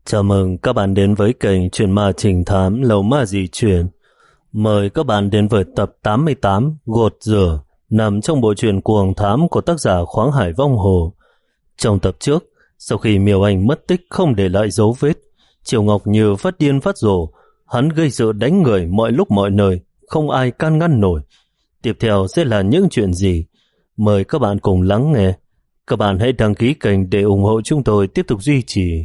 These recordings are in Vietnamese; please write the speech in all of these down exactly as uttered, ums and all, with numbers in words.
Chào mừng các bạn đến với kênh Chuyện Ma Trình Thám Lầu Ma Dị Chuyện. Mời các bạn đến với tập tám mươi tám Gột Rửa, nằm trong bộ truyện Cuồng Thám của tác giả Khoáng Hải Vong Hồ. Trong tập trước, sau khi Miêu Anh mất tích không để lại dấu vết, Triệu Ngọc Như phát điên phát rồ, hắn gây sự đánh người mọi lúc mọi nơi, không ai can ngăn nổi. Tiếp theo sẽ là những chuyện gì? Mời các bạn cùng lắng nghe. Các bạn hãy đăng ký kênh để ủng hộ chúng tôi tiếp tục duy trì.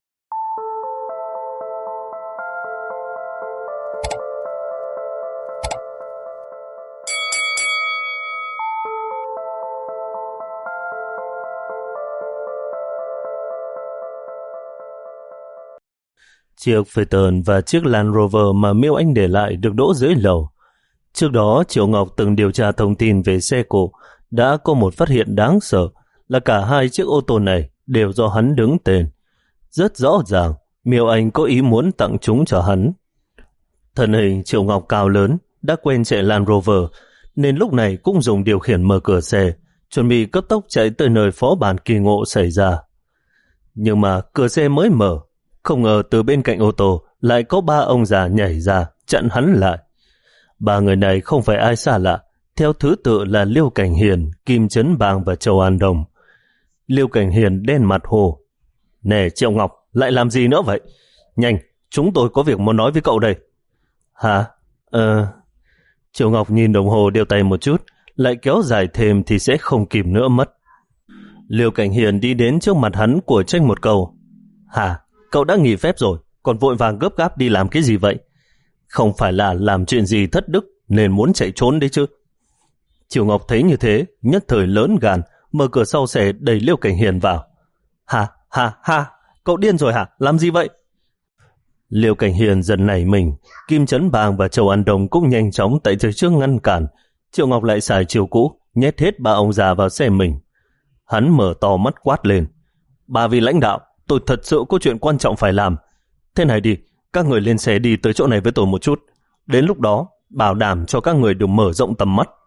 Chiếc Phaeton và chiếc Land Rover mà Miêu Anh để lại được đỗ dưới lầu. Trước đó, Triệu Ngọc từng điều tra thông tin về xe cộ, đã có một phát hiện đáng sợ là cả hai chiếc ô tô này đều do hắn đứng tên. Rất rõ ràng, Miêu Anh có ý muốn tặng chúng cho hắn. Thân hình Triệu Ngọc cao lớn, đã quen chạy Land Rover, nên lúc này cũng dùng điều khiển mở cửa xe, chuẩn bị cấp tốc chạy tới nơi phó bản kỳ ngộ xảy ra. Nhưng mà cửa xe mới mở, không ngờ từ bên cạnh ô tô lại có ba ông già nhảy ra, chặn hắn lại. Ba người này không phải ai xa lạ, theo thứ tự là Liêu Cảnh Hiền, Kim Trấn Bang và Châu An Đồng. Liêu Cảnh Hiền đen mặt hồ. Nè Triệu Ngọc, lại làm gì nữa vậy? Nhanh, chúng tôi có việc muốn nói với cậu đây. Hả? Ờ... Triệu Ngọc nhìn đồng hồ đeo tay một chút, lại kéo dài thêm thì sẽ không kịp nữa mất. Liêu Cảnh Hiền đi đến trước mặt hắn của trách một câu. Hả? Cậu đã nghỉ phép rồi, còn vội vàng gấp gáp đi làm cái gì vậy? Không phải là làm chuyện gì thất đức nên muốn chạy trốn đấy chứ? Triệu Ngọc thấy như thế, nhất thời lớn gan, mở cửa sau xe đẩy Liêu Cảnh Hiền vào. Hả? Hả? Hả? Cậu điên rồi hả? Làm gì vậy? Liêu Cảnh Hiền dần nảy mình, Kim Trấn Bang và Châu An Đồng cũng nhanh chóng tại phía trước ngăn cản. Triệu Ngọc lại xài chiều cũ, nhét hết ba ông già vào xe mình. Hắn mở to mắt quát lên. Ba vị lãnh đạo, tôi thật sự có chuyện quan trọng phải làm. Thế này đi, các người lên xe đi tới chỗ này với tôi một chút. Đến lúc đó, bảo đảm cho các người được mở rộng tầm mắt.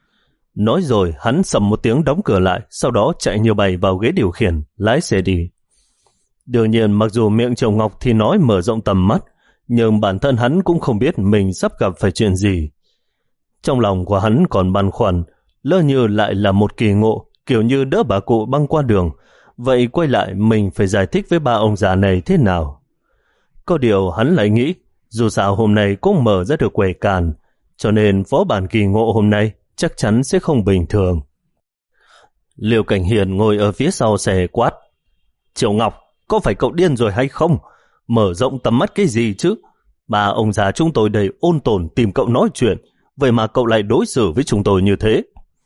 Nói rồi, hắn sầm một tiếng đóng cửa lại, sau đó chạy như bay vào ghế điều khiển, lái xe đi. Đương nhiên, mặc dù miệng Triệu Ngọc thì nói mở rộng tầm mắt, nhưng bản thân hắn cũng không biết mình sắp gặp phải chuyện gì. Trong lòng của hắn còn băn khoăn, lỡ như lại là một kỳ ngộ, kiểu như đỡ bà cụ băng qua đường. Vậy quay lại mình phải giải thích với ba ông già này thế nào? Có điều hắn lại nghĩ, dù sao hôm nay cũng mở ra được quầy càn, cho nên phó bản kỳ ngộ hôm nay chắc chắn sẽ không bình thường. Liêu Cảnh Hiền ngồi ở phía sau xe quát. Triệu Ngọc, có phải cậu điên rồi hay không? Mở rộng tầm mắt cái gì chứ? Ba ông già chúng tôi đầy ôn tồn tìm cậu nói chuyện, vậy mà cậu lại đối xử với chúng tôi như thế.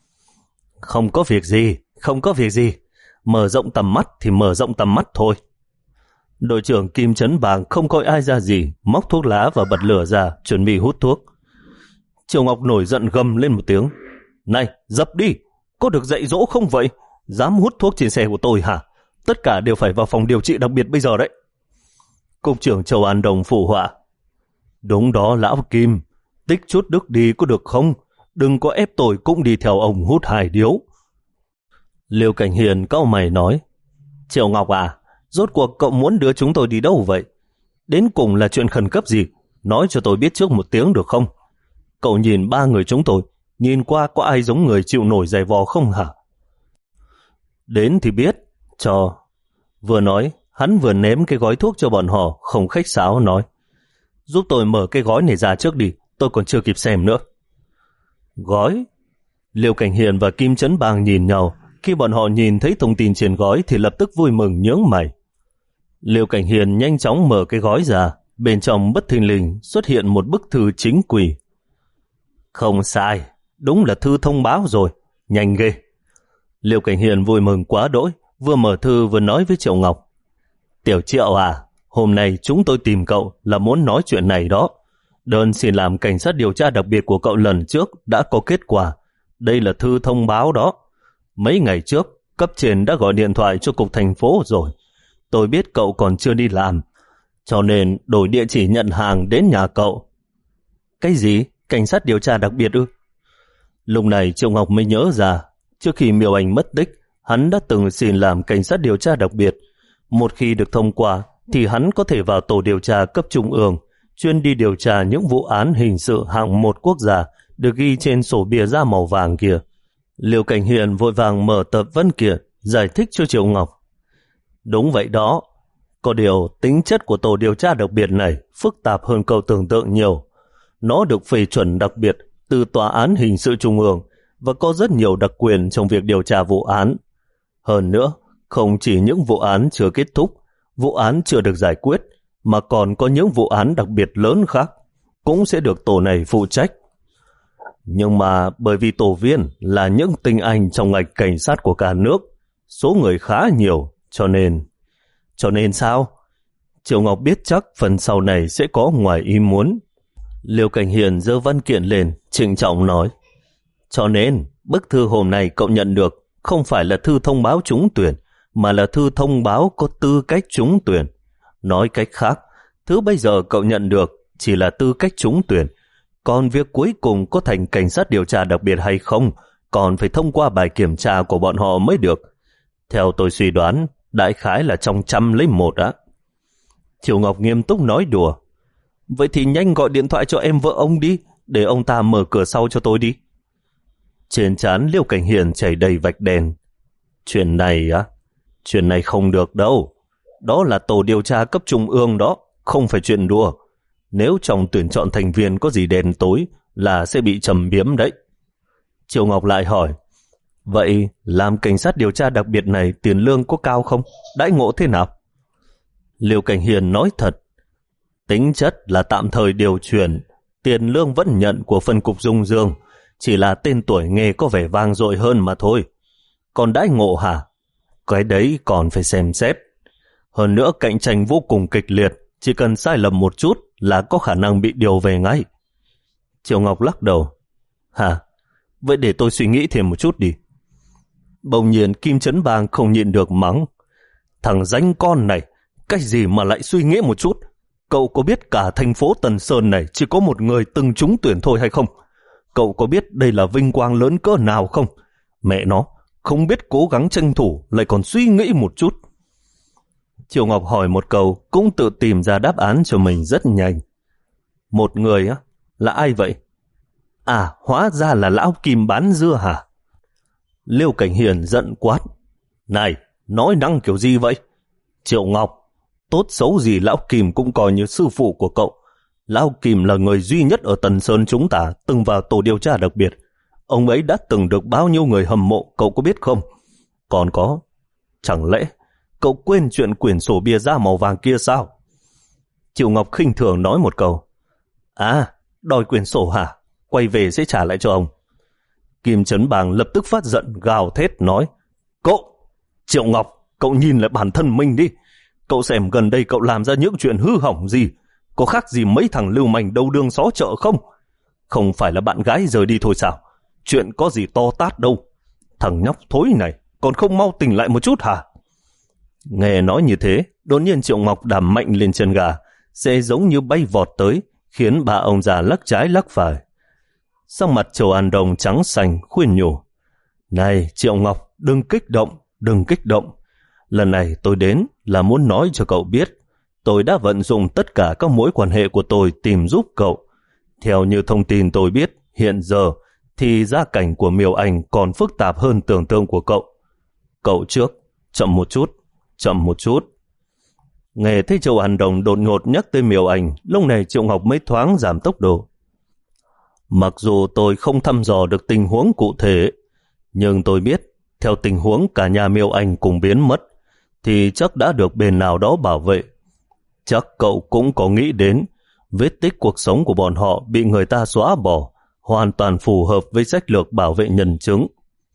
Không có việc gì, không có việc gì. Mở rộng tầm mắt thì mở rộng tầm mắt thôi. Đội trưởng Kim Trấn Bang không coi ai ra gì, móc thuốc lá và bật lửa ra, chuẩn bị hút thuốc. Triệu Ngọc nổi giận gầm lên một tiếng. Này, dập đi, có được dạy dỗ không vậy? Dám hút thuốc trên xe của tôi hả? Tất cả đều phải vào phòng điều trị đặc biệt bây giờ đấy. Cục trưởng Châu An Đồng phụ họa. Đúng đó lão Kim, tích chút đức đi có được không? Đừng có ép tôi cũng đi theo ông hút hai điếu. Liêu Cảnh Hiền cau mày nói. Triệu Ngọc à, rốt cuộc cậu muốn đưa chúng tôi đi đâu vậy? Đến cùng là chuyện khẩn cấp gì? Nói cho tôi biết trước một tiếng được không? Cậu nhìn ba người chúng tôi, nhìn qua có ai giống người chịu nổi giày vò không hả? Đến thì biết, cho. Vừa nói, hắn vừa ném cái gói thuốc cho bọn họ, không khách sáo nói. Giúp tôi mở cái gói này ra trước đi, tôi còn chưa kịp xem nữa. Gói? Liêu Cảnh Hiền và Kim Trấn Bang nhìn nhau. Khi bọn họ nhìn thấy thông tin trên gói thì lập tức vui mừng nhướng mày. Liêu Cảnh Hiền nhanh chóng mở cái gói ra, bên trong bất thình lình xuất hiện một bức thư chính quỷ. Không sai, đúng là thư thông báo rồi, nhanh ghê. Liêu Cảnh Hiền vui mừng quá đỗi, vừa mở thư vừa nói với Triệu Ngọc. Tiểu Triệu à, hôm nay chúng tôi tìm cậu là muốn nói chuyện này đó. Đơn xin làm cảnh sát điều tra đặc biệt của cậu lần trước đã có kết quả. Đây là thư thông báo đó. Mấy ngày trước, cấp trên đã gọi điện thoại cho cục thành phố rồi. Tôi biết cậu còn chưa đi làm, cho nên đổi địa chỉ nhận hàng đến nhà cậu. Cái gì? Cảnh sát điều tra đặc biệt ư? Lúc này Triệu Ngọc mới nhớ ra, trước khi Miêu Anh mất tích, hắn đã từng xin làm cảnh sát điều tra đặc biệt. Một khi được thông qua, thì hắn có thể vào tổ điều tra cấp trung ương, chuyên đi điều tra những vụ án hình sự hạng một quốc gia được ghi trên sổ bìa da màu vàng kia. Liêu Cảnh Hiền vội vàng mở tập văn kiện giải thích cho Triệu Ngọc. Đúng vậy đó, có điều tính chất của tổ điều tra đặc biệt này phức tạp hơn cậu tưởng tượng nhiều. Nó được phê chuẩn đặc biệt từ Tòa án Hình sự Trung ương và có rất nhiều đặc quyền trong việc điều tra vụ án. Hơn nữa, không chỉ những vụ án chưa kết thúc, vụ án chưa được giải quyết, mà còn có những vụ án đặc biệt lớn khác cũng sẽ được tổ này phụ trách. Nhưng mà bởi vì tổ viên là những tinh anh trong ngành cảnh sát của cả nước, số người khá nhiều, cho nên... Cho nên sao? Triệu Ngọc biết chắc phần sau này sẽ có ngoài ý muốn. Liêu Cảnh Hiền giơ văn kiện lên, trịnh trọng nói. Cho nên, bức thư hôm nay cậu nhận được không phải là thư thông báo trúng tuyển, mà là thư thông báo có tư cách trúng tuyển. Nói cách khác, thứ bây giờ cậu nhận được chỉ là tư cách trúng tuyển, còn việc cuối cùng có thành cảnh sát điều tra đặc biệt hay không còn phải thông qua bài kiểm tra của bọn họ mới được. Theo tôi suy đoán, đại khái là trong trăm lấy một á. Triệu Ngọc nghiêm túc nói đùa. Vậy thì nhanh gọi điện thoại cho em vợ ông đi, để ông ta mở cửa sau cho tôi đi. Trên trán Liêu Cảnh Hiền chảy đầy vạch đèn. Chuyện này á, chuyện này không được đâu. Đó là tổ điều tra cấp trung ương đó, không phải chuyện đùa. Nếu trong tuyển chọn thành viên có gì đen tối là sẽ bị trầm biếm đấy. Triệu Ngọc lại hỏi, vậy làm cảnh sát điều tra đặc biệt này tiền lương có cao không? Đãi ngộ thế nào? Liêu Cảnh Hiền nói thật, tính chất là tạm thời điều chuyển, tiền lương vẫn nhận của phân cục Dung Dương, chỉ là tên tuổi nghề có vẻ vang dội hơn mà thôi. Còn đãi ngộ hả? Cái đấy còn phải xem xét. Hơn nữa cạnh tranh vô cùng kịch liệt, chỉ cần sai lầm một chút là có khả năng bị điều về ngay. Triệu Ngọc lắc đầu. Hả? Vậy để tôi suy nghĩ thêm một chút đi. Bỗng nhiên Kim Trấn Bang không nhịn được mắng. Thằng danh con này, cách gì mà lại suy nghĩ một chút? Cậu có biết cả thành phố Tần Sơn này chỉ có một người từng trúng tuyển thôi hay không? Cậu có biết đây là vinh quang lớn cỡ nào không? Mẹ nó, không biết cố gắng tranh thủ lại còn suy nghĩ một chút. Triệu Ngọc hỏi một câu cũng tự tìm ra đáp án cho mình rất nhanh. Một người á, là ai vậy? À, hóa ra là lão Kim bán dưa hả? Liêu Cảnh Hiền giận quát. Này, nói năng kiểu gì vậy? Triệu Ngọc, tốt xấu gì lão Kim cũng coi như sư phụ của cậu. Lão Kim là người duy nhất ở Tần Sơn chúng ta từng vào tổ điều tra đặc biệt. Ông ấy đã từng được bao nhiêu người hâm mộ, cậu có biết không? Còn có, chẳng lẽ cậu quên chuyện quyển sổ bìa da màu vàng kia sao? Triệu Ngọc khinh thường nói một câu. À, đòi quyển sổ hả? Quay về sẽ trả lại cho ông. Kim Trấn Bang lập tức phát giận gào thét nói. Cậu, Triệu Ngọc, cậu nhìn lại bản thân mình đi. Cậu xem gần đây cậu làm ra những chuyện hư hỏng gì, có khác gì mấy thằng lưu manh đầu đường xó chợ không? Không phải là bạn gái rời đi thôi sao? Chuyện có gì to tát đâu. Thằng nhóc thối này còn không mau tỉnh lại một chút hả? Nghe nói như thế, đột nhiên Triệu Ngọc đạp mạnh lên chân gà, sẽ giống như bay vọt tới, khiến ba ông già lắc trái lắc phải. Sắc mặt Châu An Đồng trắng xanh khuyên nhủ. Này Triệu Ngọc, đừng kích động, đừng kích động. Lần này tôi đến là muốn nói cho cậu biết, tôi đã vận dụng tất cả các mối quan hệ của tôi tìm giúp cậu. Theo như thông tin tôi biết, hiện giờ thì gia cảnh của Miêu Anh còn phức tạp hơn tưởng tượng của cậu. Cậu trước, chậm một chút, chậm một chút. Nghe thấy Châu An Đồng đột ngột nhắc tới Miêu Anh, lúc này Triệu Ngọc mới thoáng giảm tốc độ. Mặc dù tôi không thăm dò được tình huống cụ thể, nhưng tôi biết, theo tình huống cả nhà Miêu Anh cùng biến mất, thì chắc đã được bên nào đó bảo vệ. Chắc cậu cũng có nghĩ đến, vết tích cuộc sống của bọn họ bị người ta xóa bỏ, hoàn toàn phù hợp với sách lược bảo vệ nhân chứng.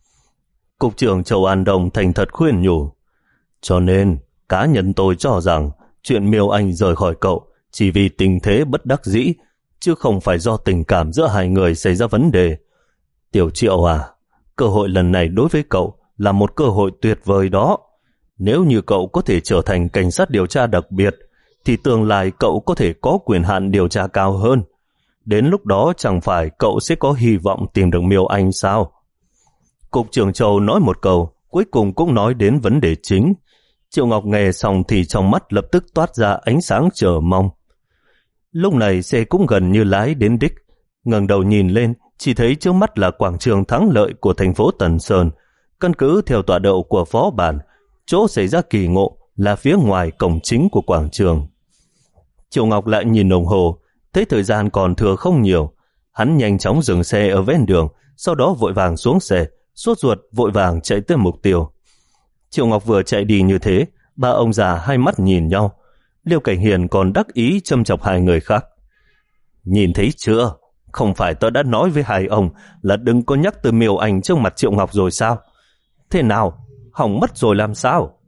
Cục trưởng Châu An Đồng thành thật khuyên nhủ. Cho nên, cá nhân tôi cho rằng chuyện Miêu Anh rời khỏi cậu chỉ vì tình thế bất đắc dĩ, chứ không phải do tình cảm giữa hai người xảy ra vấn đề. Tiểu Triệu à, cơ hội lần này đối với cậu là một cơ hội tuyệt vời đó. Nếu như cậu có thể trở thành cảnh sát điều tra đặc biệt, thì tương lai cậu có thể có quyền hạn điều tra cao hơn. Đến lúc đó chẳng phải cậu sẽ có hy vọng tìm được Miêu Anh sao? Cục trưởng Châu nói một câu, cuối cùng cũng nói đến vấn đề chính. Triệu Ngọc nghe xong thì trong mắt lập tức toát ra ánh sáng chờ mong. Lúc này xe cũng gần như lái đến đích. Ngẩng đầu nhìn lên, chỉ thấy trước mắt là quảng trường thắng lợi của thành phố Tần Sơn. Căn cứ theo tọa độ của phó bản, chỗ xảy ra kỳ ngộ là phía ngoài cổng chính của quảng trường. Triệu Ngọc lại nhìn đồng hồ, thấy thời gian còn thừa không nhiều. Hắn nhanh chóng dừng xe ở ven đường, sau đó vội vàng xuống xe, sốt ruột vội vàng chạy tới mục tiêu. Triệu Ngọc vừa chạy đi như thế, ba ông già hai mắt nhìn nhau. Liêu Cảnh Hiền còn đắc ý châm chọc hai người khác. Nhìn thấy chưa? Không phải tôi đã nói với hai ông là đừng có nhắc từ Miêu Anh trước mặt Triệu Ngọc rồi sao? Thế nào? Hỏng mất rồi làm sao?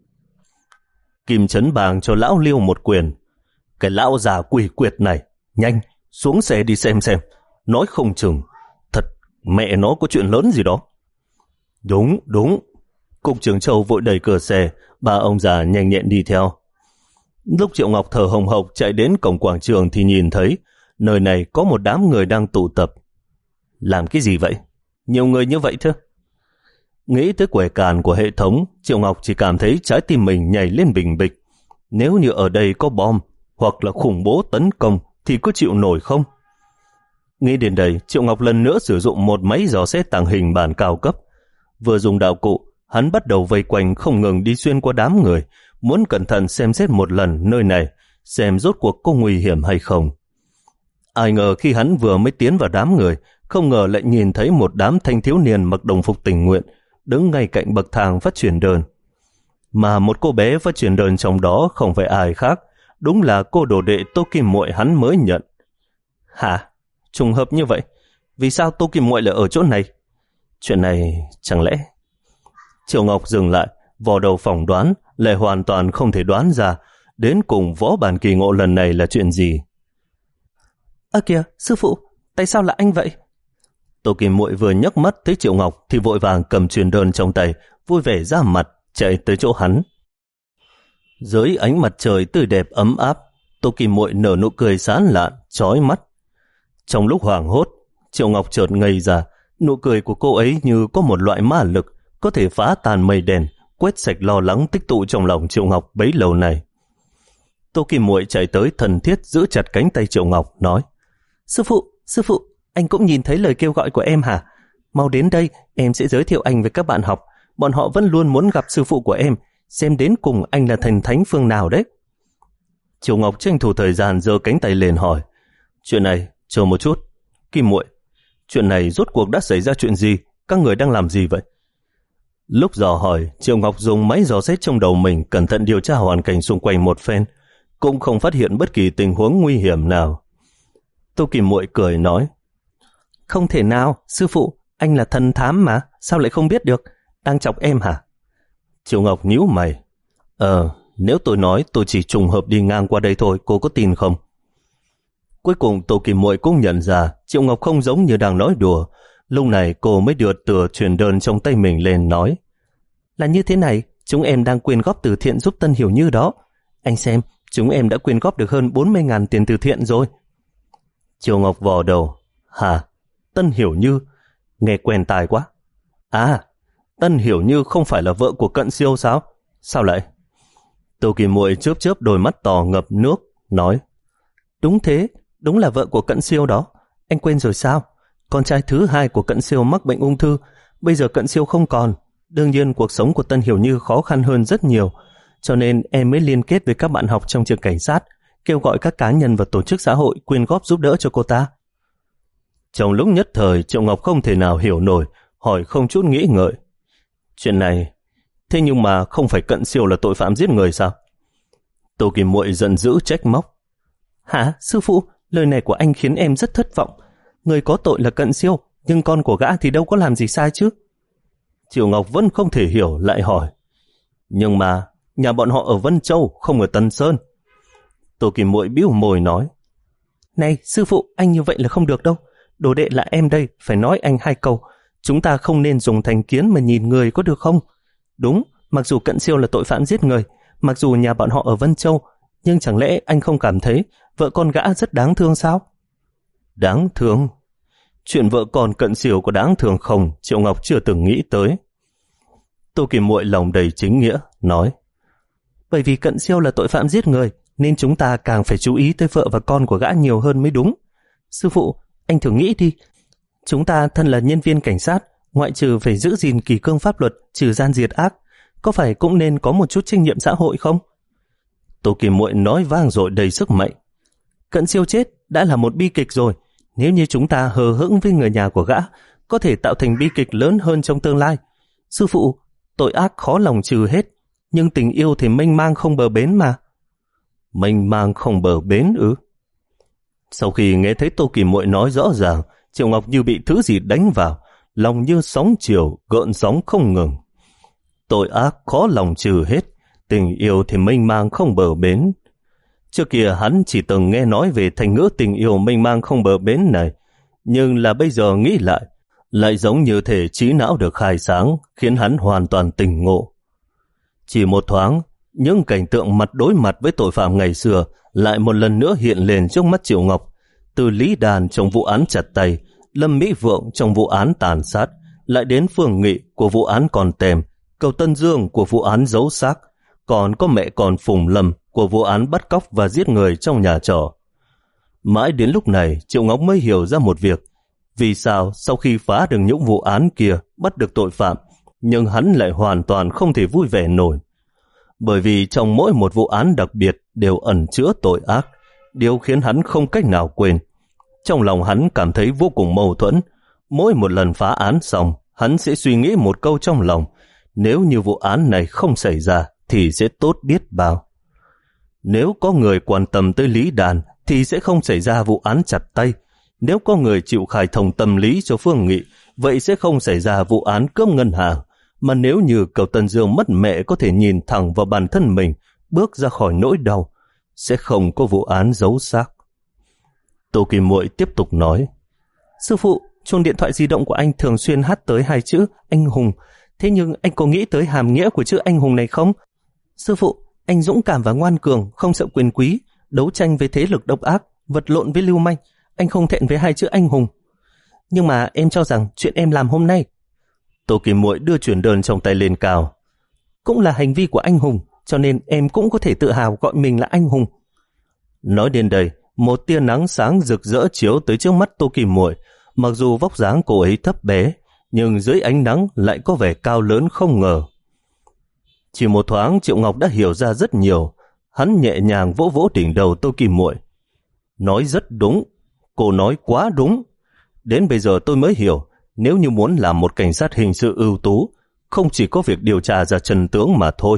Kim Chấn Bàng cho lão Liêu một quyền. Cái lão già quỷ quyệt này, nhanh, xuống xe đi xem xem. Nói không chừng, thật mẹ nó có chuyện lớn gì đó. Đúng, đúng. Cục trưởng Châu vội đẩy cửa xe, ba ông già nhanh nhẹn đi theo. Lúc Triệu Ngọc thở hồng hộc chạy đến cổng quảng trường thì nhìn thấy nơi này có một đám người đang tụ tập. Làm cái gì vậy? Nhiều người như vậy chứ? Nghĩ tới quẻ càn của hệ thống, Triệu Ngọc chỉ cảm thấy trái tim mình nhảy lên bình bịch. Nếu như ở đây có bom hoặc là khủng bố tấn công thì có chịu nổi không? Nghĩ đến đây, Triệu Ngọc lần nữa sử dụng một máy dò xét tàng hình bản cao cấp. Vừa dùng đạo cụ, hắn bắt đầu vây quanh không ngừng đi xuyên qua đám người, muốn cẩn thận xem xét một lần nơi này, xem rốt cuộc có nguy hiểm hay không. Ai ngờ khi hắn vừa mới tiến vào đám người, không ngờ lại nhìn thấy một đám thanh thiếu niên mặc đồng phục tình nguyện, đứng ngay cạnh bậc thang phát truyền đơn. Mà một cô bé phát truyền đơn trong đó không phải ai khác, đúng là cô đồ đệ Tô Kim Muội hắn mới nhận. Hả? Trùng hợp như vậy? Vì sao Tô Kim Muội lại ở chỗ này? Chuyện này chẳng lẽ... Triệu Ngọc dừng lại, vò đầu phỏng đoán, lại hoàn toàn không thể đoán ra đến cùng võ bản kỳ ngộ lần này là chuyện gì. Ơ kìa, sư phụ, tại sao là anh vậy? Tô Kim Muội vừa nhấc mắt thấy Triệu Ngọc thì vội vàng cầm truyền đơn trong tay, vui vẻ ra mặt, chạy tới chỗ hắn. Dưới ánh mặt trời tươi đẹp ấm áp, Tô Kim Muội nở nụ cười sán lạn, chói mắt. Trong lúc hoảng hốt, Triệu Ngọc chợt ngây ra, nụ cười của cô ấy như có một loại ma lực có thể phá tan mây đen, quét sạch lo lắng tích tụ trong lòng Triệu Ngọc bấy lâu này. Tô Kim Muội chạy tới thân thiết giữ chặt cánh tay Triệu Ngọc, nói: Sư phụ, sư phụ, anh cũng nhìn thấy lời kêu gọi của em hả? Mau đến đây, em sẽ giới thiệu anh với các bạn học. Bọn họ vẫn luôn muốn gặp sư phụ của em, xem đến cùng anh là thần thánh phương nào đấy. Triệu Ngọc tranh thủ thời gian giơ cánh tay lên hỏi: Chuyện này, chờ một chút. Kim Muội, chuyện này rốt cuộc đã xảy ra chuyện gì? Các người đang làm gì vậy? Lúc dò hỏi, Triệu Ngọc dùng máy dò xét trong đầu mình cẩn thận điều tra hoàn cảnh xung quanh một phen, cũng không phát hiện bất kỳ tình huống nguy hiểm nào. Tô Kim Muội cười nói: Không thể nào, sư phụ, anh là thần thám mà, sao lại không biết được? Đang chọc em hả? Triệu Ngọc nhíu mày: Ờ, nếu tôi nói tôi chỉ trùng hợp đi ngang qua đây thôi, cô có tin không? Cuối cùng Tô Kim Muội cũng nhận ra Triệu Ngọc không giống như đang nói đùa. Lúc này cô mới đưa tờ truyền đơn trong tay mình lên, nói: Là như thế này, chúng em đang quyên góp từ thiện giúp Tân Hiểu Như đó. Anh xem, chúng em đã quyên góp được hơn bốn mươi ngàn tiền từ thiện rồi. Triệu Ngọc vò đầu: Hả? Tân Hiểu Như? Nghe quen tai quá. À, Tân Hiểu Như không phải là vợ của Cận Siêu sao? Sao lại? Tô Kim Muội chớp chớp đôi mắt to ngập nước, nói: Đúng thế, đúng là vợ của Cận Siêu đó. Anh quên rồi sao? Con trai thứ hai của Cận Siêu mắc bệnh ung thư, bây giờ Cận Siêu không còn. Đương nhiên cuộc sống của Tân Hiểu Như khó khăn hơn rất nhiều, cho nên em mới liên kết với các bạn học trong trường cảnh sát, kêu gọi các cá nhân và tổ chức xã hội quyên góp giúp đỡ cho cô ta. Trong lúc nhất thời, Triệu Ngọc không thể nào hiểu nổi, hỏi không chút nghĩ ngợi: Chuyện này, thế nhưng mà không phải Cận Siêu là tội phạm giết người sao? Tô Kim Muội giận dữ trách móc: Hả, sư phụ, lời này của anh khiến em rất thất vọng. Người có tội là Cận Siêu, nhưng con của gã thì đâu có làm gì sai chứ? Triệu Ngọc vẫn không thể hiểu, lại hỏi: Nhưng mà nhà bọn họ ở Vân Châu, không ở Tân Sơn. Tô Kim Muội bĩu môi nói: Này sư phụ, anh như vậy là không được đâu. Đồ đệ là em đây, phải nói anh hai câu. Chúng ta không nên dùng thành kiến mà nhìn người, có được không? Đúng, mặc dù Cận Siêu là tội phạm giết người, mặc dù nhà bọn họ ở Vân Châu, nhưng chẳng lẽ anh không cảm thấy vợ con gã rất đáng thương sao? Đáng thương? Chuyện vợ con Cận Siêu có đáng thương không, Triệu Ngọc chưa từng nghĩ tới. Tô Kim Muội lòng đầy chính nghĩa, nói: Bởi vì Cận Siêu là tội phạm giết người, nên chúng ta càng phải chú ý tới vợ và con của gã nhiều hơn mới đúng. Sư phụ, anh thử nghĩ đi. Chúng ta thân là nhân viên cảnh sát, ngoại trừ phải giữ gìn kỷ cương pháp luật, trừ gian diệt ác, có phải cũng nên có một chút trách nhiệm xã hội không? Tô Kim Muội nói vang dội đầy sức mạnh. Cận Siêu chết đã là một bi kịch rồi. Nếu như chúng ta hờ hững với người nhà của gã, có thể tạo thành bi kịch lớn hơn trong tương lai. Sư phụ, tội ác khó lòng trừ hết, nhưng tình yêu thì mênh mang không bờ bến mà. Mênh mang không bờ bến ư? Sau khi nghe thấy Tô Kim Muội nói rõ ràng, Triệu Ngọc như bị thứ gì đánh vào, lòng như sóng chiều, gợn sóng không ngừng. Tội ác khó lòng trừ hết, tình yêu thì mênh mang không bờ bến. Trước kia hắn chỉ từng nghe nói về thành ngữ tình yêu mênh mang không bờ bến này, nhưng là bây giờ nghĩ lại, lại giống như thể trí não được khai sáng, khiến hắn hoàn toàn tỉnh ngộ. Chỉ một thoáng, những cảnh tượng mặt đối mặt với tội phạm ngày xưa lại một lần nữa hiện lên trước mắt Triệu Ngọc. Từ Lý Đàn trong vụ án chặt tay, Lâm Mỹ Vượng trong vụ án tàn sát, lại đến Phương Nghị của vụ án Còn Tèm, Cầu Tân Dương của vụ án giấu xác, còn có mẹ con Phùng Lâm của vụ án bắt cóc và giết người trong nhà trọ. Mãi đến lúc này, Triệu Ngọc mới hiểu ra một việc. Vì sao sau khi phá được những vụ án kia, bắt được tội phạm, nhưng hắn lại hoàn toàn không thể vui vẻ nổi? Bởi vì trong mỗi một vụ án đặc biệt đều ẩn chứa tội ác, điều khiến hắn không cách nào quên. Trong lòng hắn cảm thấy vô cùng mâu thuẫn. Mỗi một lần phá án xong, hắn sẽ suy nghĩ một câu trong lòng: nếu như vụ án này không xảy ra thì sẽ tốt biết bao. Nếu có người quan tâm tới Lý Đàn thì sẽ không xảy ra vụ án chặt tay. Nếu có người chịu khai thông tâm lý cho Phương Nghị, vậy sẽ không xảy ra vụ án cướp ngân hàng. Mà nếu như Cầu Tân Dương mất mẹ có thể nhìn thẳng vào bản thân mình, bước ra khỏi nỗi đau, sẽ không có vụ án giấu xác. Tô Kim Muội tiếp tục nói: Sư phụ, chuông điện thoại di động của anh thường xuyên hát tới hai chữ anh hùng. Thế nhưng anh có nghĩ tới hàm nghĩa của chữ anh hùng này không? Sư phụ, anh dũng cảm và ngoan cường, không sợ quyền quý, đấu tranh với thế lực độc ác, vật lộn với lưu manh. Anh không thẹn với hai chữ anh hùng. Nhưng mà em cho rằng chuyện em làm hôm nay, Tô Kim Muội đưa chuyển đơn trong tay lên cao, cũng là hành vi của anh hùng, cho nên em cũng có thể tự hào gọi mình là anh hùng. Nói đến đây, một tia nắng sáng rực rỡ chiếu tới trước mắt Tô Kim Muội. Mặc dù vóc dáng cô ấy thấp bé, nhưng dưới ánh nắng lại có vẻ cao lớn không ngờ. Chỉ một thoáng, Triệu Ngọc đã hiểu ra rất nhiều. Hắn nhẹ nhàng vỗ vỗ đỉnh đầu Tô Kim Muội. Nói rất đúng, cô nói quá đúng. Đến bây giờ tôi mới hiểu, nếu như muốn làm một cảnh sát hình sự ưu tú, không chỉ có việc điều tra ra chân tướng mà thôi.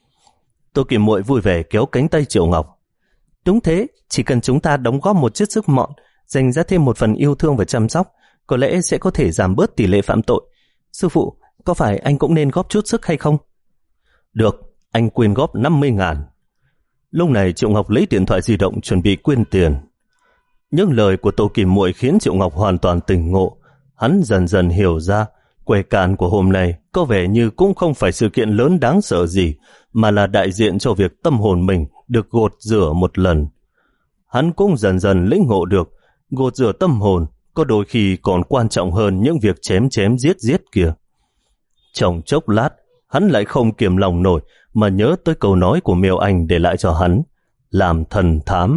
Tô Kim Muội vui vẻ kéo cánh tay Triệu Ngọc. Đúng thế, chỉ cần chúng ta đóng góp một chút sức mọn, dành ra thêm một phần yêu thương và chăm sóc, có lẽ sẽ có thể giảm bớt tỷ lệ phạm tội. Sư phụ, có phải anh cũng nên góp chút sức hay không? Được, anh quyên góp năm mươi ngàn. Lúc này Triệu Ngọc lấy điện thoại di động chuẩn bị quyên tiền. Những lời của Tô Kim Muội khiến Triệu Ngọc hoàn toàn tỉnh ngộ. Hắn dần dần hiểu ra, quẻ càn của hôm nay có vẻ như cũng không phải sự kiện lớn đáng sợ gì, mà là đại diện cho việc tâm hồn mình được gột rửa một lần. Hắn cũng dần dần lĩnh ngộ được, gột rửa tâm hồn có đôi khi còn quan trọng hơn những việc chém chém giết giết kia. Trong chốc lát, hắn lại không kiềm lòng nổi mà nhớ tới câu nói của Miêu Anh để lại cho hắn: làm thần thám.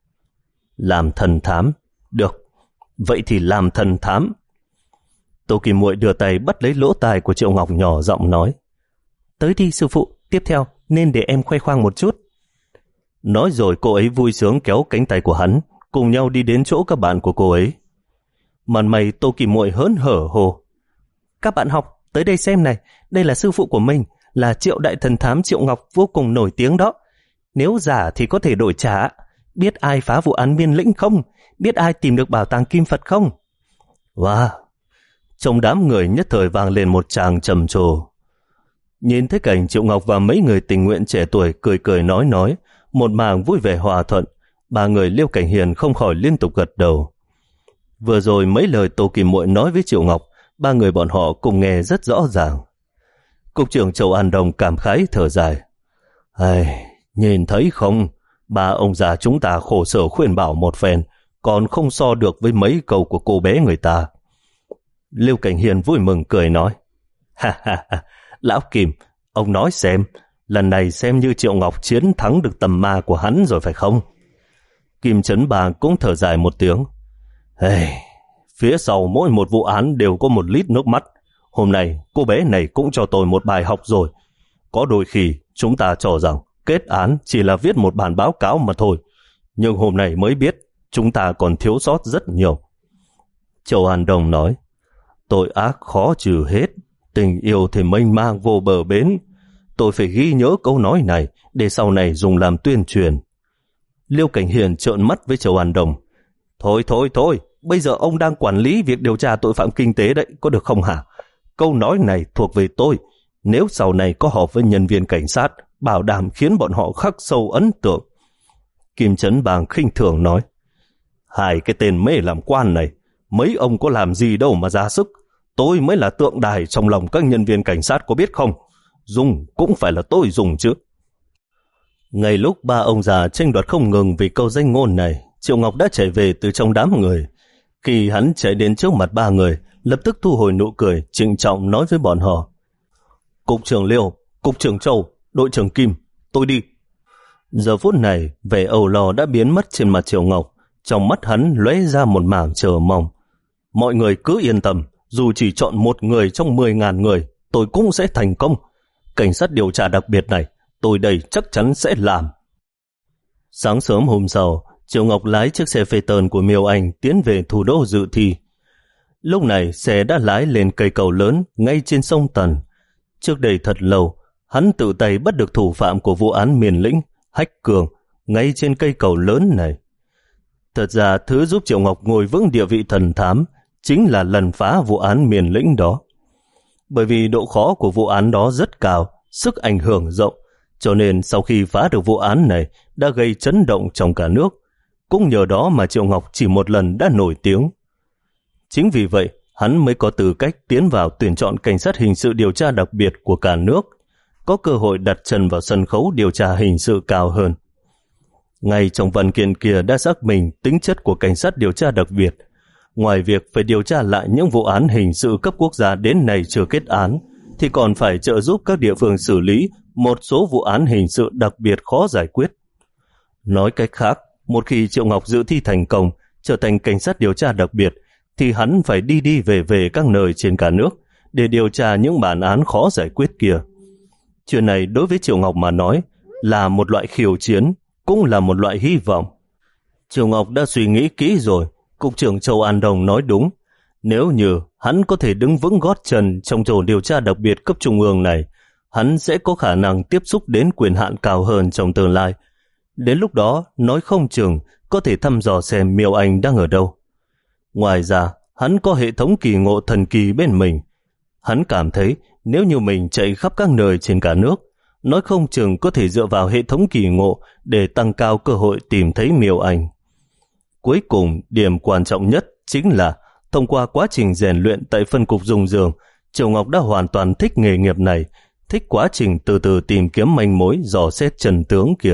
Làm thần thám? Được, vậy thì làm thần thám. Tô Kim Muội đưa tay bắt lấy lỗ tai của Triệu Ngọc, nhỏ giọng nói: Tới đi sư phụ, tiếp theo nên để em khoe khoang một chút. Nói rồi cô ấy vui sướng kéo cánh tay của hắn, cùng nhau đi đến chỗ các bạn của cô ấy. Màn mày Tô Kim Muội hớn hở hồ: Các bạn học, tới đây xem này, đây là sư phụ của mình, là Triệu đại thần thám Triệu Ngọc, vô cùng nổi tiếng đó. Nếu giả thì có thể đổi trả. Biết ai phá vụ án Miên Lĩnh không? Biết ai tìm được bảo tàng Kim Phật không? Wow! Trong đám người nhất thời vang lên một tràng trầm trồ. Nhìn thấy cảnh Triệu Ngọc và mấy người tình nguyện trẻ tuổi cười cười nói nói, một màng vui vẻ hòa thuận, ba người Liêu Cảnh Hiền không khỏi liên tục gật đầu. Vừa rồi mấy lời Tô Kim Muội nói với Triệu Ngọc, ba người bọn họ cùng nghe rất rõ ràng. Cục trưởng Châu An Đông cảm khái thở dài: Ai, nhìn thấy không, ba ông già chúng ta khổ sở khuyên bảo một phen, còn không so được với mấy câu của cô bé người ta. Liêu Cảnh Hiền vui mừng cười nói: Ha ha ha, Lão Kim, ông nói xem, lần này xem như Triệu Ngọc chiến thắng được tầm ma của hắn rồi phải không? Kim Chấn Bàng cũng thở dài một tiếng. Hey, phía sau mỗi một vụ án đều có một lít nước mắt. Hôm nay cô bé này cũng cho tôi một bài học rồi. Có đôi khi chúng ta cho rằng kết án chỉ là viết một bản báo cáo mà thôi. Nhưng hôm nay mới biết chúng ta còn thiếu sót rất nhiều. Châu An Đồng nói, tội ác khó trừ hết, tình yêu thì mênh mang vô bờ bến. Tôi phải ghi nhớ câu nói này để sau này dùng làm tuyên truyền. Liêu Cảnh Hiền trợn mắt với Châu An Đồng. Thôi thôi thôi, bây giờ ông đang quản lý việc điều tra tội phạm kinh tế đấy, có được không hả? Câu nói này thuộc về tôi. Nếu sau này có họp với nhân viên cảnh sát, bảo đảm khiến bọn họ khắc sâu ấn tượng. Kim Chấn Bàng khinh thường nói, hai cái tên mê làm quan này, mấy ông có làm gì đâu mà ra sức. Tôi mới là tượng đài trong lòng các nhân viên cảnh sát, có biết không? Dùng cũng phải là tôi dùng chứ. Ngay lúc ba ông già tranh đoạt không ngừng vì câu danh ngôn này, Triệu Ngọc đã chạy về từ trong đám người. Khi hắn chạy đến trước mặt ba người, lập tức thu hồi nụ cười, trịnh trọng nói với bọn họ, Cục trưởng Liêu, Cục trưởng Châu, Đội trưởng Kim, tôi đi. Giờ phút này, vẻ âu lo đã biến mất trên mặt Triệu Ngọc, trong mắt hắn lóe ra một mảng chờ mong. Mọi người cứ yên tâm, dù chỉ chọn một người trong mười ngàn người, tôi cũng sẽ thành công. Cảnh sát điều tra đặc biệt này, tôi đây chắc chắn sẽ làm. Sáng sớm hôm sau, Triệu Ngọc lái chiếc xe phê tơn của Miêu Anh tiến về thủ đô dự thi. Lúc này xe đã lái lên cây cầu lớn ngay trên sông Tần. Trước đây thật lâu, hắn tự tay bắt được thủ phạm của vụ án Miền Lĩnh, Hách Cường, ngay trên cây cầu lớn này. Thật ra thứ giúp Triệu Ngọc ngồi vững địa vị thần thám chính là lần phá vụ án Miền Lĩnh đó. Bởi vì độ khó của vụ án đó rất cao, sức ảnh hưởng rộng, cho nên sau khi phá được vụ án này đã gây chấn động trong cả nước. Cũng nhờ đó mà Triệu Ngọc chỉ một lần đã nổi tiếng. Chính vì vậy, hắn mới có tư cách tiến vào tuyển chọn cảnh sát hình sự điều tra đặc biệt của cả nước, có cơ hội đặt chân vào sân khấu điều tra hình sự cao hơn. Ngay trong văn kiện kia đã xác minh tính chất của cảnh sát điều tra đặc biệt. Ngoài việc phải điều tra lại những vụ án hình sự cấp quốc gia đến nay chưa kết án, thì còn phải trợ giúp các địa phương xử lý một số vụ án hình sự đặc biệt khó giải quyết. Nói cách khác, một khi Triệu Ngọc dự thi thành công, trở thành cảnh sát điều tra đặc biệt, thì hắn phải đi đi về về các nơi trên cả nước để điều tra những bản án khó giải quyết kia. Chuyện này đối với Triệu Ngọc mà nói là một loại khiêu chiến, cũng là một loại hy vọng. Triệu Ngọc đã suy nghĩ kỹ rồi, Cục trưởng Châu An Đồng nói đúng. Nếu như hắn có thể đứng vững gót chân trong tổ điều tra đặc biệt cấp trung ương này, hắn sẽ có khả năng tiếp xúc đến quyền hạn cao hơn trong tương lai. Đến lúc đó, nói không chừng có thể thăm dò xem Miêu Anh đang ở đâu. Ngoài ra, hắn có hệ thống kỳ ngộ thần kỳ bên mình. Hắn cảm thấy nếu như mình chạy khắp các nơi trên cả nước, nói không chừng có thể dựa vào hệ thống kỳ ngộ để tăng cao cơ hội tìm thấy Miêu Anh. Cuối cùng, điểm quan trọng nhất chính là thông qua quá trình rèn luyện tại phân cục Dung Dương, Triệu Ngọc đã hoàn toàn thích nghề nghiệp này, thích quá trình từ từ tìm kiếm manh mối, dò xét chân tướng kia.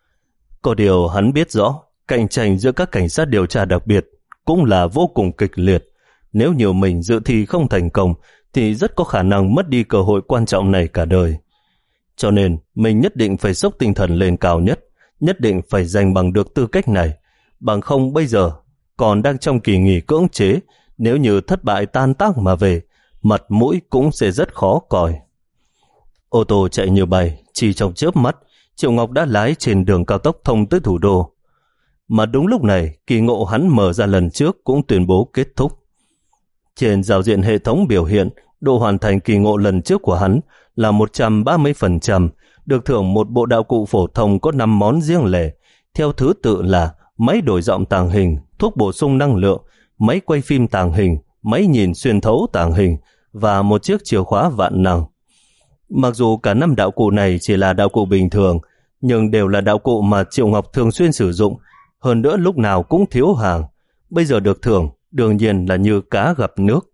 Có điều hắn biết rõ, cạnh tranh giữa các cảnh sát điều tra đặc biệt cũng là vô cùng kịch liệt. Nếu như mình dự thi không thành công, thì rất có khả năng mất đi cơ hội quan trọng này cả đời. Cho nên, mình nhất định phải dốc tinh thần lên cao nhất, nhất định phải giành bằng được tư cách này. Bằng không bây giờ, còn đang trong kỳ nghỉ cưỡng chế, nếu như thất bại tan tác mà về, mặt mũi cũng sẽ rất khó coi. Ô tô chạy như bay, chỉ trong chớp mắt, Triệu Ngọc đã lái trên đường cao tốc thông tới thủ đô. Mà đúng lúc này, kỳ ngộ hắn mở ra lần trước cũng tuyên bố kết thúc. Trên giao diện hệ thống biểu hiện, độ hoàn thành kỳ ngộ lần trước của hắn là một trăm ba mươi phần trăm, được thưởng một bộ đạo cụ phổ thông có năm món riêng lẻ, theo thứ tự là máy đổi giọng tàng hình, thuốc bổ sung năng lượng, máy quay phim tàng hình, máy nhìn xuyên thấu tàng hình và một chiếc chìa khóa vạn năng. Mặc dù cả năm đạo cụ này chỉ là đạo cụ bình thường, nhưng đều là đạo cụ mà Triệu Ngọc thường xuyên sử dụng, hơn nữa lúc nào cũng thiếu hàng. Bây giờ được thưởng, đương nhiên là như cá gặp nước.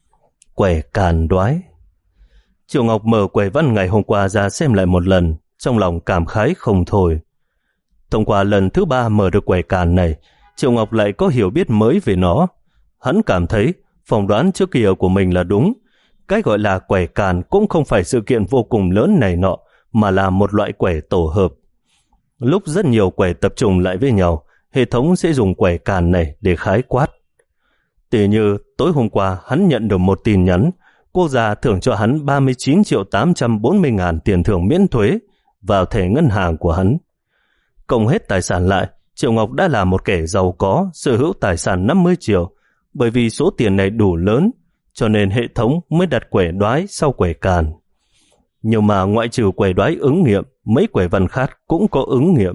Quẻ càn đoái. Triệu Ngọc mở quẻ văn ngày hôm qua ra xem lại một lần, trong lòng cảm khái không thôi. Thông qua lần thứ ba mở được quẻ càn này, Triệu Ngọc lại có hiểu biết mới về nó. Hắn cảm thấy phỏng đoán trước kia của mình là đúng. Cái gọi là quẻ càn cũng không phải sự kiện vô cùng lớn này nọ, mà là một loại quẻ tổ hợp. Lúc rất nhiều quẻ tập trung lại với nhau, hệ thống sẽ dùng quẻ càn này để khái quát. Tỉ như tối hôm qua hắn nhận được một tin nhắn, quốc gia thưởng cho hắn ba mươi chín triệu tám trăm bốn mươi ngàn tiền thưởng miễn thuế vào thẻ ngân hàng của hắn. Cộng hết tài sản lại, Triệu Ngọc đã là một kẻ giàu có, sở hữu tài sản năm mươi triệu. Bởi vì số tiền này đủ lớn, cho nên hệ thống mới đặt quẻ đoái sau quẻ càn. Nhưng mà ngoại trừ quẻ đoái ứng nghiệm, mấy quẻ văn khác cũng có ứng nghiệm.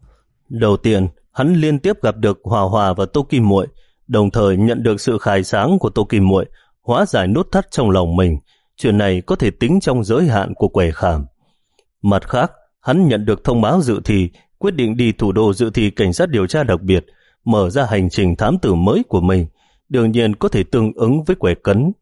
Đầu tiên, hắn liên tiếp gặp được Hòa Hòa và Tô Kim Muội, đồng thời nhận được sự khai sáng của Tô Kim Muội, hóa giải nút thắt trong lòng mình. Chuyện này có thể tính trong giới hạn của quẻ khảm. Mặt khác, hắn nhận được thông báo dự thi, quyết định đi thủ đô dự thi cảnh sát điều tra đặc biệt, mở ra hành trình thám tử mới của mình, đương nhiên có thể tương ứng với quẻ cấn.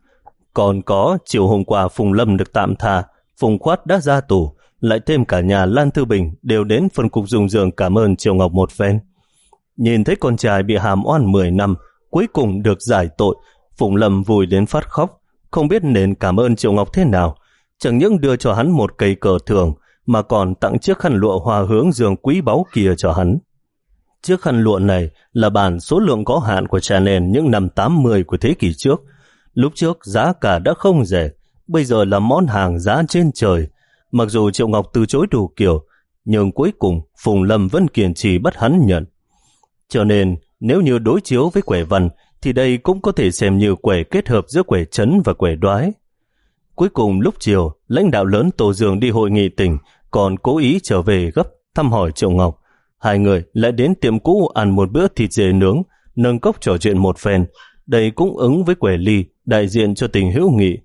Còn có chiều hôm qua Phùng Lâm được tạm tha, Phùng Khoát đã ra tù, lại thêm cả nhà Lan Thư Bình đều đến phân cục Dung Dương cảm ơn Triệu Ngọc một phen. Nhìn thấy con trai bị hàm oan mười năm, cuối cùng được giải tội, Phùng Lâm vui đến phát khóc, không biết nên cảm ơn Triệu Ngọc thế nào. Chẳng những đưa cho hắn một cây cờ thường, mà còn tặng chiếc khăn lụa hoa hướng dương quý báu kia cho hắn. Chiếc khăn lụa này là bản số lượng có hạn của Chanel những năm tám mươi của thế kỷ trước. Lúc trước giá cả đã không rẻ, bây giờ là món hàng giá trên trời. Mặc dù Triệu Ngọc từ chối đủ kiểu, nhưng cuối cùng Phùng Lâm vẫn kiên trì bắt hắn nhận. Cho nên nếu như đối chiếu với quẻ văn thì đây cũng có thể xem như quẻ kết hợp giữa quẻ trấn và quẻ đoái. Cuối cùng lúc chiều, lãnh đạo lớn Tô Dương đi hội nghị tỉnh, còn cố ý trở về gấp thăm hỏi Triệu Ngọc. Hai người lại đến tiệm cũ ăn một bữa thịt dê nướng, nâng cốc trò chuyện một phen. Đây cũng ứng với quẻ ly, đại diện cho tình hữu nghị.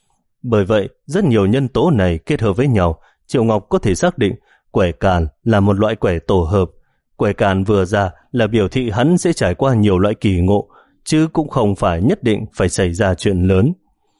Bởi vậy, rất nhiều nhân tố này kết hợp với nhau, Triệu Ngọc có thể xác định quẻ càn là một loại quẻ tổ hợp. Quẻ càn vừa ra là biểu thị hắn sẽ trải qua nhiều loại kỳ ngộ, chứ cũng không phải nhất định phải xảy ra chuyện lớn.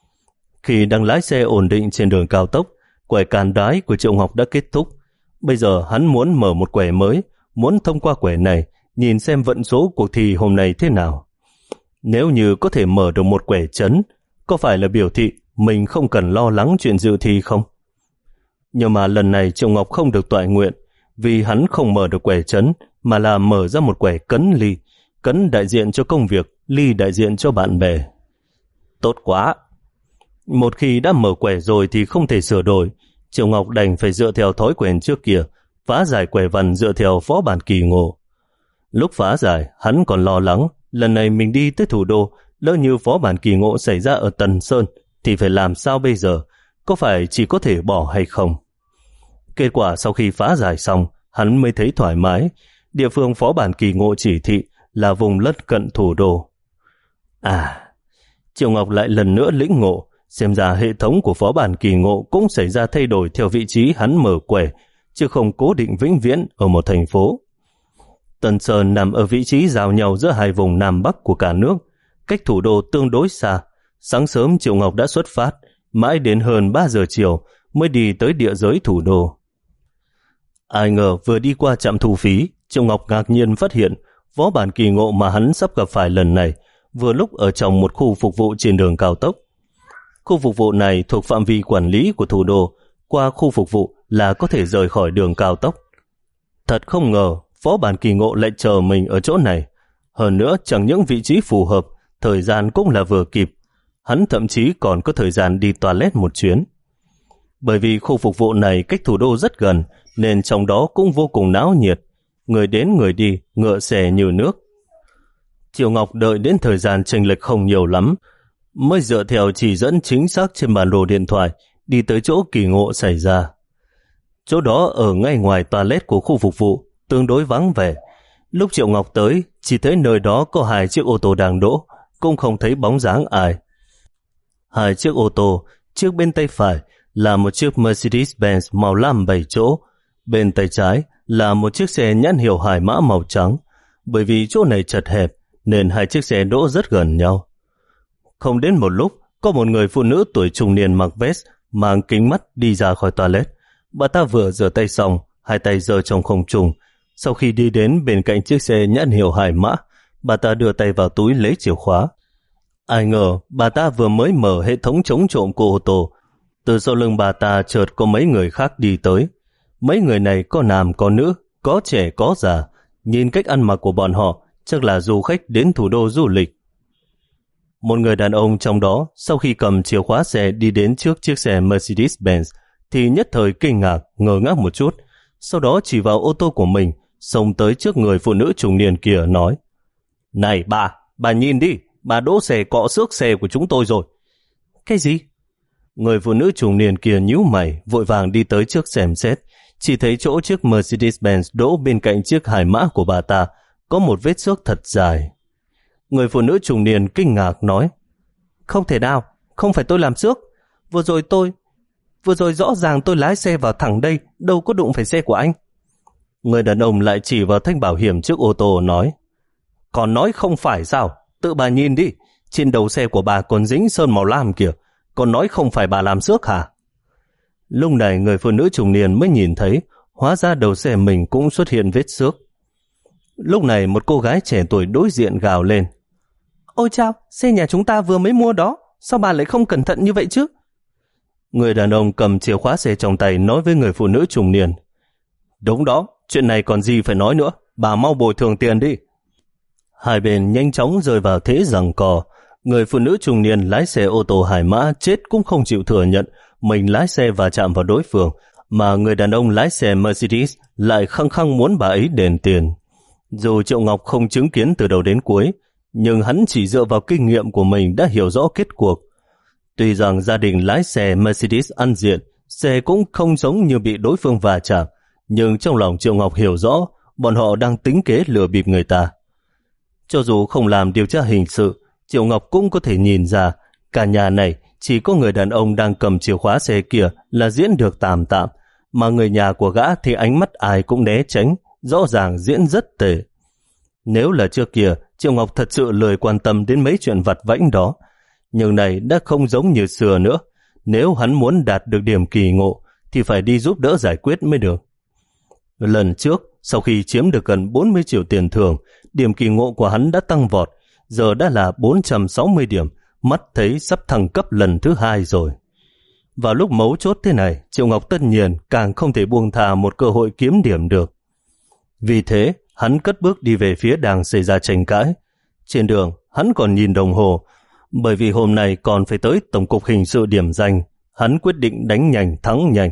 Khi đang lái xe ổn định trên đường cao tốc, quẻ càn đái của Triệu Ngọc đã kết thúc. Bây giờ hắn muốn mở một quẻ mới, muốn thông qua quẻ này, nhìn xem vận số cuộc thi hôm nay thế nào. Nếu như có thể mở được một quẻ trấn, có phải là biểu thị mình không cần lo lắng chuyện dự thi không? Nhưng mà lần này Triệu Ngọc không được toại nguyện, vì hắn không mở được quẻ trấn, mà là mở ra một quẻ cấn ly. Cấn đại diện cho công việc, ly đại diện cho bạn bè. Tốt quá! Một khi đã mở quẻ rồi thì không thể sửa đổi. Triệu Ngọc đành phải dựa theo thói quen trước kia, phá giải quẻ văn dựa theo phó bản kỳ ngộ. Lúc phá giải, hắn còn lo lắng, lần này mình đi tới thủ đô, lỡ như phó bản kỳ ngộ xảy ra ở Tần Sơn, thì phải làm sao bây giờ? Có phải chỉ có thể bỏ hay không? Kết quả sau khi phá giải xong, hắn mới thấy thoải mái. Địa phương phó bản kỳ ngộ chỉ thị là vùng lân cận thủ đô. À, Triệu Ngọc lại lần nữa lĩnh ngộ, xem ra hệ thống của phó bản kỳ ngộ cũng xảy ra thay đổi theo vị trí hắn mở quẻ, chứ không cố định vĩnh viễn ở một thành phố. Tân Sơn nằm ở vị trí giao nhau giữa hai vùng Nam Bắc của cả nước, cách thủ đô tương đối xa. Sáng sớm Triệu Ngọc đã xuất phát, mãi đến hơn ba giờ chiều mới đi tới địa giới thủ đô. Ai ngờ vừa đi qua trạm thu phí, Triệu Ngọc ngạc nhiên phát hiện phó bản kỳ ngộ mà hắn sắp gặp phải lần này vừa lúc ở trong một khu phục vụ trên đường cao tốc. Khu phục vụ này thuộc phạm vi quản lý của thủ đô, qua khu phục vụ là có thể rời khỏi đường cao tốc. Thật không ngờ, phó bản kỳ ngộ lại chờ mình ở chỗ này. Hơn nữa chẳng những vị trí phù hợp, thời gian cũng là vừa kịp. Hắn thậm chí còn có thời gian đi toilet một chuyến. Bởi vì khu phục vụ này cách thủ đô rất gần, nên trong đó cũng vô cùng náo nhiệt. Người đến người đi, ngựa xe như nước. Triệu Ngọc đợi đến thời gian chênh lệch không nhiều lắm, mới dựa theo chỉ dẫn chính xác trên bản đồ điện thoại đi tới chỗ kỳ ngộ xảy ra. Chỗ đó ở ngay ngoài toilet của khu phục vụ, tương đối vắng vẻ. Lúc Triệu Ngọc tới, chỉ thấy nơi đó có hai chiếc ô tô đang đỗ, cũng không thấy bóng dáng ai. Hai chiếc ô tô, chiếc bên tay phải là một chiếc Mercedes-Benz màu lam bảy chỗ, bên tay trái là một chiếc xe nhãn hiệu Hải Mã màu trắng. Bởi vì chỗ này chật hẹp nên hai chiếc xe đỗ rất gần nhau. Không đến một lúc, có một người phụ nữ tuổi trung niên mặc vest, mang kính mắt đi ra khỏi toilet. Bà ta vừa rửa tay xong, hai tay giơ trong không trung. Sau khi đi đến bên cạnh chiếc xe nhãn hiệu Hải Mã, bà ta đưa tay vào túi lấy chìa khóa. Ai ngờ bà ta vừa mới mở hệ thống chống trộm của ô tô, Từ sau lưng bà ta chợt có mấy người khác đi tới. Mấy người này có nam có nữ, có trẻ có già. Nhìn cách ăn mặc của bọn họ, chắc là du khách đến thủ đô du lịch. Một người đàn ông trong đó, sau khi cầm chìa khóa xe đi đến trước chiếc xe Mercedes-Benz, thì nhất thời kinh ngạc, ngơ ngác một chút. Sau đó chỉ vào ô tô của mình, xông tới trước người phụ nữ trung niên kia nói: Này bà, bà nhìn đi, bà đỗ xe cọ xước xe của chúng tôi rồi. Cái gì? Người phụ nữ trung niên kia nhíu mày, vội vàng đi tới trước xem xét, chỉ thấy chỗ chiếc Mercedes-Benz đỗ bên cạnh chiếc hải mã của bà ta có một vết xước thật dài. Người phụ nữ trung niên kinh ngạc nói: Không thể nào, không phải tôi làm xước. Vừa rồi tôi, vừa rồi rõ ràng tôi lái xe vào thẳng đây, đâu có đụng phải xe của anh. Người đàn ông lại chỉ vào thanh bảo hiểm trước ô tô nói: Còn nói không phải sao, tự bà nhìn đi, trên đầu xe của bà còn dính sơn màu lam kìa, còn nói không phải bà làm xước hả? Lúc này người phụ nữ trung niên mới nhìn thấy, hóa ra đầu xe mình cũng xuất hiện vết xước. Lúc này một cô gái trẻ tuổi đối diện gào lên: Ôi chao, xe nhà chúng ta vừa mới mua đó, sao bà lại không cẩn thận như vậy chứ? Người đàn ông cầm chìa khóa xe trong tay nói với người phụ nữ trung niên: Đúng đó, chuyện này còn gì phải nói nữa, bà mau bồi thường tiền đi. Hai bên nhanh chóng rơi vào thế giằng co. Người phụ nữ trung niên lái xe ô tô hải mã chết cũng không chịu thừa nhận mình lái xe và chạm vào đối phương, mà người đàn ông lái xe Mercedes lại khăng khăng muốn bà ấy đền tiền. Dù Triệu Ngọc không chứng kiến từ đầu đến cuối, nhưng hắn chỉ dựa vào kinh nghiệm của mình đã hiểu rõ kết cuộc. Tuy rằng gia đình lái xe Mercedes ăn diện, xe cũng không giống như bị đối phương va chạm, nhưng trong lòng Triệu Ngọc hiểu rõ bọn họ đang tính kế lừa bịp người ta. Cho dù không làm điều tra hình sự, Triệu Ngọc cũng có thể nhìn ra cả nhà này chỉ có người đàn ông đang cầm chìa khóa xe kia là diễn được tạm tạm, mà người nhà của gã thì ánh mắt ai cũng né tránh, rõ ràng diễn rất tệ. Nếu là trước kia, Triệu Ngọc thật sự lười quan tâm đến mấy chuyện vặt vãnh đó, nhưng này đã không giống như xưa nữa. Nếu hắn muốn đạt được điểm kỳ ngộ thì phải đi giúp đỡ giải quyết mới được. Lần trước, sau khi chiếm được gần bốn mươi triệu tiền thưởng, điểm kỳ ngộ của hắn đã tăng vọt, giờ đã là bốn trăm sáu mươi điểm, mắt thấy sắp thăng cấp lần thứ hai rồi. Vào lúc mấu chốt thế này, Triệu Ngọc tất nhiên càng không thể buông thà một cơ hội kiếm điểm được. Vì thế, hắn cất bước đi về phía đang xảy ra tranh cãi. Trên đường, hắn còn nhìn đồng hồ, bởi vì hôm nay còn phải tới Tổng cục Hình sự điểm danh, hắn quyết định đánh nhanh thắng nhanh.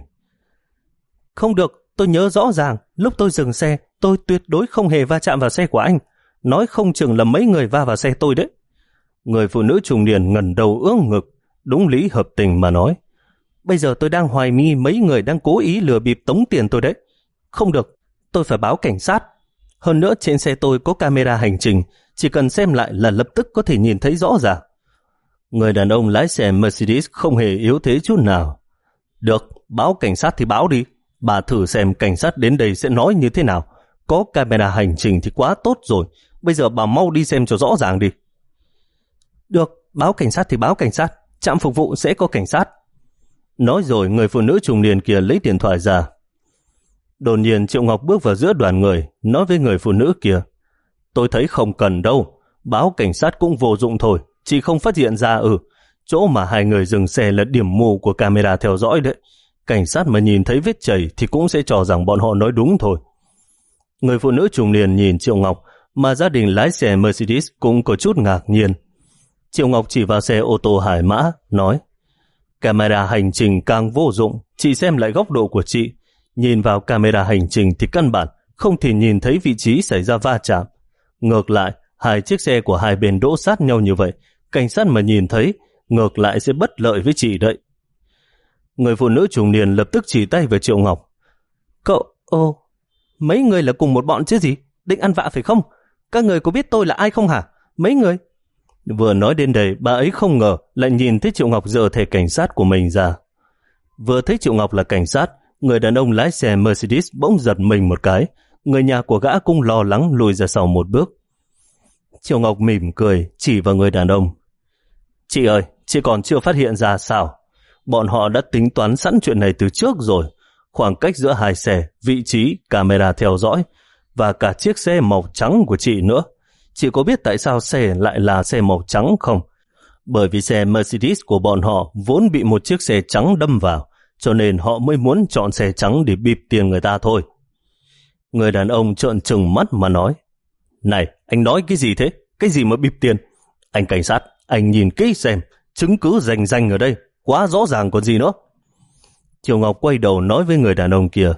Không được, tôi nhớ rõ ràng, lúc tôi dừng xe, tôi tuyệt đối không hề va chạm vào xe của anh. Nói không chừng là mấy người va vào xe tôi đấy. Người phụ nữ trung niên ngẩng đầu ưỡn ngực, đúng lý hợp tình mà nói: Bây giờ tôi đang hoài nghi mấy người đang cố ý lừa bịp tống tiền tôi đấy. Không được, tôi phải báo cảnh sát. Hơn nữa trên xe tôi có camera hành trình, chỉ cần xem lại là lập tức có thể nhìn thấy rõ ràng. Người đàn ông lái xe Mercedes không hề yếu thế chút nào. Được, báo cảnh sát thì báo đi. Bà thử xem cảnh sát đến đây sẽ nói như thế nào. Có camera hành trình thì quá tốt rồi. Bây giờ bà mau đi xem cho rõ ràng đi. Được, báo cảnh sát thì báo cảnh sát. Trạm phục vụ sẽ có cảnh sát. Nói rồi người phụ nữ trung niên kia lấy điện thoại ra. Đột nhiên Triệu Ngọc bước vào giữa đoàn người, nói với người phụ nữ kia: Tôi thấy không cần đâu, báo cảnh sát cũng vô dụng thôi, chỉ không phát hiện ra ừ, chỗ mà hai người dừng xe là điểm mù của camera theo dõi đấy. Cảnh sát mà nhìn thấy vết chảy thì cũng sẽ cho rằng bọn họ nói đúng thôi. Người phụ nữ trung niên nhìn Triệu Ngọc, mà gia đình lái xe Mercedes cũng có chút ngạc nhiên. Triệu Ngọc chỉ vào xe ô tô hải mã, nói: Camera hành trình càng vô dụng, chị xem lại góc độ của chị. Nhìn vào camera hành trình thì căn bản không thể nhìn thấy vị trí xảy ra va chạm. Ngược lại, hai chiếc xe của hai bên đỗ sát nhau như vậy, cảnh sát mà nhìn thấy, ngược lại sẽ bất lợi với chị đấy. Người phụ nữ trung niên lập tức chỉ tay về Triệu Ngọc. Cậu, ô, mấy người là cùng một bọn chứ gì? Định ăn vạ phải không? Các người có biết tôi là ai không hả? Mấy người? Vừa nói đến đây, bà ấy không ngờ lại nhìn thấy Triệu Ngọc giơ thẻ cảnh sát của mình ra. Vừa thấy Triệu Ngọc là cảnh sát, người đàn ông lái xe Mercedes bỗng giật mình một cái. Người nhà của gã cũng lo lắng lùi ra sau một bước. Triệu Ngọc mỉm cười chỉ vào người đàn ông. Chị ơi, chị còn chưa phát hiện ra sao? Bọn họ đã tính toán sẵn chuyện này từ trước rồi. Khoảng cách giữa hai xe, vị trí, camera theo dõi và cả chiếc xe màu trắng của chị nữa. Chị có biết tại sao xe lại là xe màu trắng không? Bởi vì xe Mercedes của bọn họ vốn bị một chiếc xe trắng đâm vào, cho nên họ mới muốn chọn xe trắng để bịp tiền người ta thôi. Người đàn ông trợn trừng mắt mà nói, này, anh nói cái gì thế? Cái gì mà bịp tiền? Anh cảnh sát, anh nhìn kỹ xem, chứng cứ rành rành ở đây, quá rõ ràng còn gì nữa. Triệu Ngọc quay đầu nói với người đàn ông kia,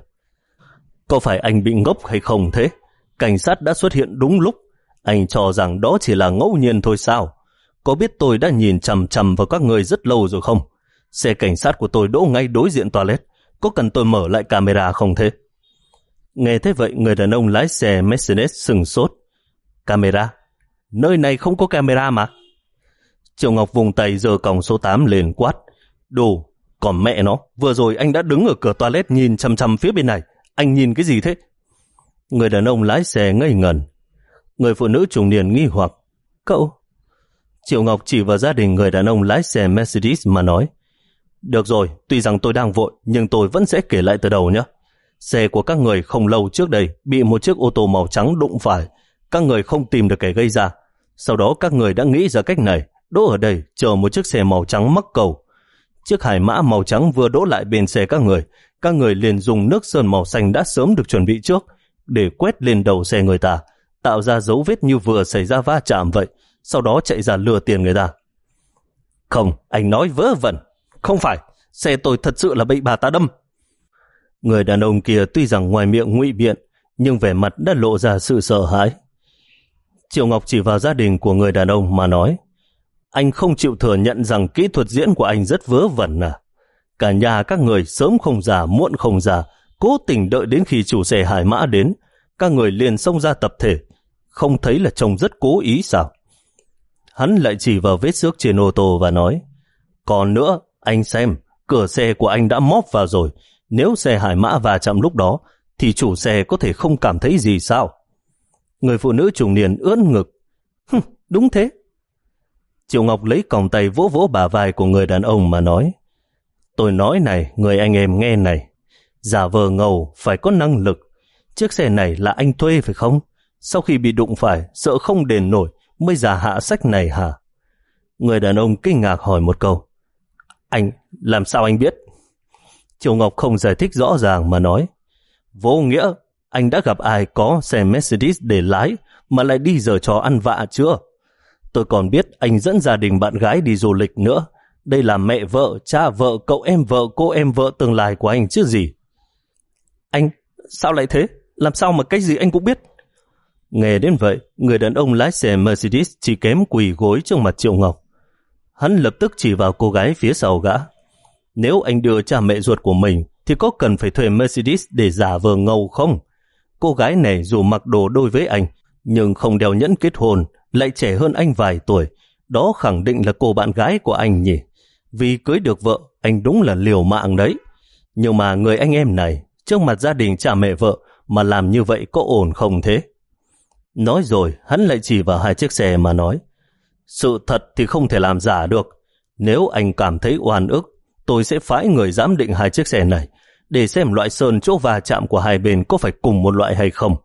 có phải anh bị ngốc hay không thế? Cảnh sát đã xuất hiện đúng lúc, anh cho rằng đó chỉ là ngẫu nhiên thôi sao? Có biết tôi đã nhìn chằm chằm vào các người rất lâu rồi không? Xe cảnh sát của tôi đỗ ngay đối diện toilet, có cần tôi mở lại camera không thế? Nghe thế vậy, người đàn ông lái xe Mercedes sừng sốt. Camera? Nơi này không có camera mà. Triệu Ngọc vùng tay giơ còng số tám lên quát, đồ, còn mẹ nó, vừa rồi anh đã đứng ở cửa toilet nhìn chằm chằm phía bên này, anh nhìn cái gì thế? Người đàn ông lái xe ngây ngẩn. Người phụ nữ trung niên nghi hoặc, cậu? Triệu Ngọc chỉ vào gia đình người đàn ông lái xe Mercedes mà nói, được rồi, tuy rằng tôi đang vội, nhưng tôi vẫn sẽ kể lại từ đầu nhé. Xe của các người không lâu trước đây bị một chiếc ô tô màu trắng đụng phải, các người không tìm được kẻ gây ra. Sau đó các người đã nghĩ ra cách này, đỗ ở đây chờ một chiếc xe màu trắng mắc cầu. Chiếc hải mã màu trắng vừa đỗ lại bên xe các người, các người liền dùng nước sơn màu xanh đã sớm được chuẩn bị trước để quét lên đầu xe người ta, tạo ra dấu vết như vừa xảy ra va chạm vậy, sau đó chạy ra lừa tiền người ta. Không, anh nói vớ vẩn. Không phải, xe tôi thật sự là bị bà ta đâm. Người đàn ông kia tuy rằng ngoài miệng ngụy biện, nhưng vẻ mặt đã lộ ra sự sợ hãi. Triệu Ngọc chỉ vào gia đình của người đàn ông mà nói, anh không chịu thừa nhận rằng kỹ thuật diễn của anh rất vớ vẩn à? Cả nhà các người sớm không già muộn không già, cố tình đợi đến khi chủ xe hải mã đến, các người liền xông ra tập thể, không thấy là trông rất cố ý sao? Hắn lại chỉ vào vết xước trên ô tô và nói, còn nữa, anh xem, cửa xe của anh đã móp vào rồi, nếu xe hải mã va chạm lúc đó, thì chủ xe có thể không cảm thấy gì sao? Người phụ nữ trung niên ưỡn ngực, Hừm, đúng thế. Triệu Ngọc lấy còng tay vỗ vỗ bả vai của người đàn ông mà nói, tôi nói này, người anh em nghe này, giả vờ ngầu phải có năng lực. Chiếc xe này là anh thuê phải không? Sau khi bị đụng phải, sợ không đền nổi mới giả hạ sách này hả? Người đàn ông kinh ngạc hỏi một câu, anh, làm sao anh biết? Triệu Ngọc không giải thích rõ ràng mà nói, vô nghĩa, anh đã gặp ai có xe Mercedes để lái mà lại đi giở trò ăn vạ chưa? Tôi còn biết anh dẫn gia đình bạn gái đi du lịch nữa. Đây là mẹ vợ, cha vợ, cậu em vợ, cô em vợ tương lai của anh chứ gì. Anh, sao lại thế? Làm sao mà cái gì anh cũng biết? Nghe đến vậy, người đàn ông lái xe Mercedes chỉ kém quỳ gối trước mặt Triệu Ngọc. Hắn lập tức chỉ vào cô gái phía sau gã. Nếu anh đưa cha mẹ ruột của mình thì có cần phải thuê Mercedes để giả vờ ngầu không? Cô gái này dù mặc đồ đôi với anh nhưng không đeo nhẫn kết hôn, lại trẻ hơn anh vài tuổi, đó khẳng định là cô bạn gái của anh nhỉ. Vì cưới được vợ, anh đúng là liều mạng đấy. Nhưng mà người anh em này, trước mặt gia đình cha mẹ vợ mà làm như vậy có ổn không thế? Nói rồi, hắn lại chỉ vào hai chiếc xe mà nói, sự thật thì không thể làm giả được. Nếu anh cảm thấy oan ức, tôi sẽ phái người giám định hai chiếc xe này để xem loại sơn chỗ va chạm của hai bên có phải cùng một loại hay không.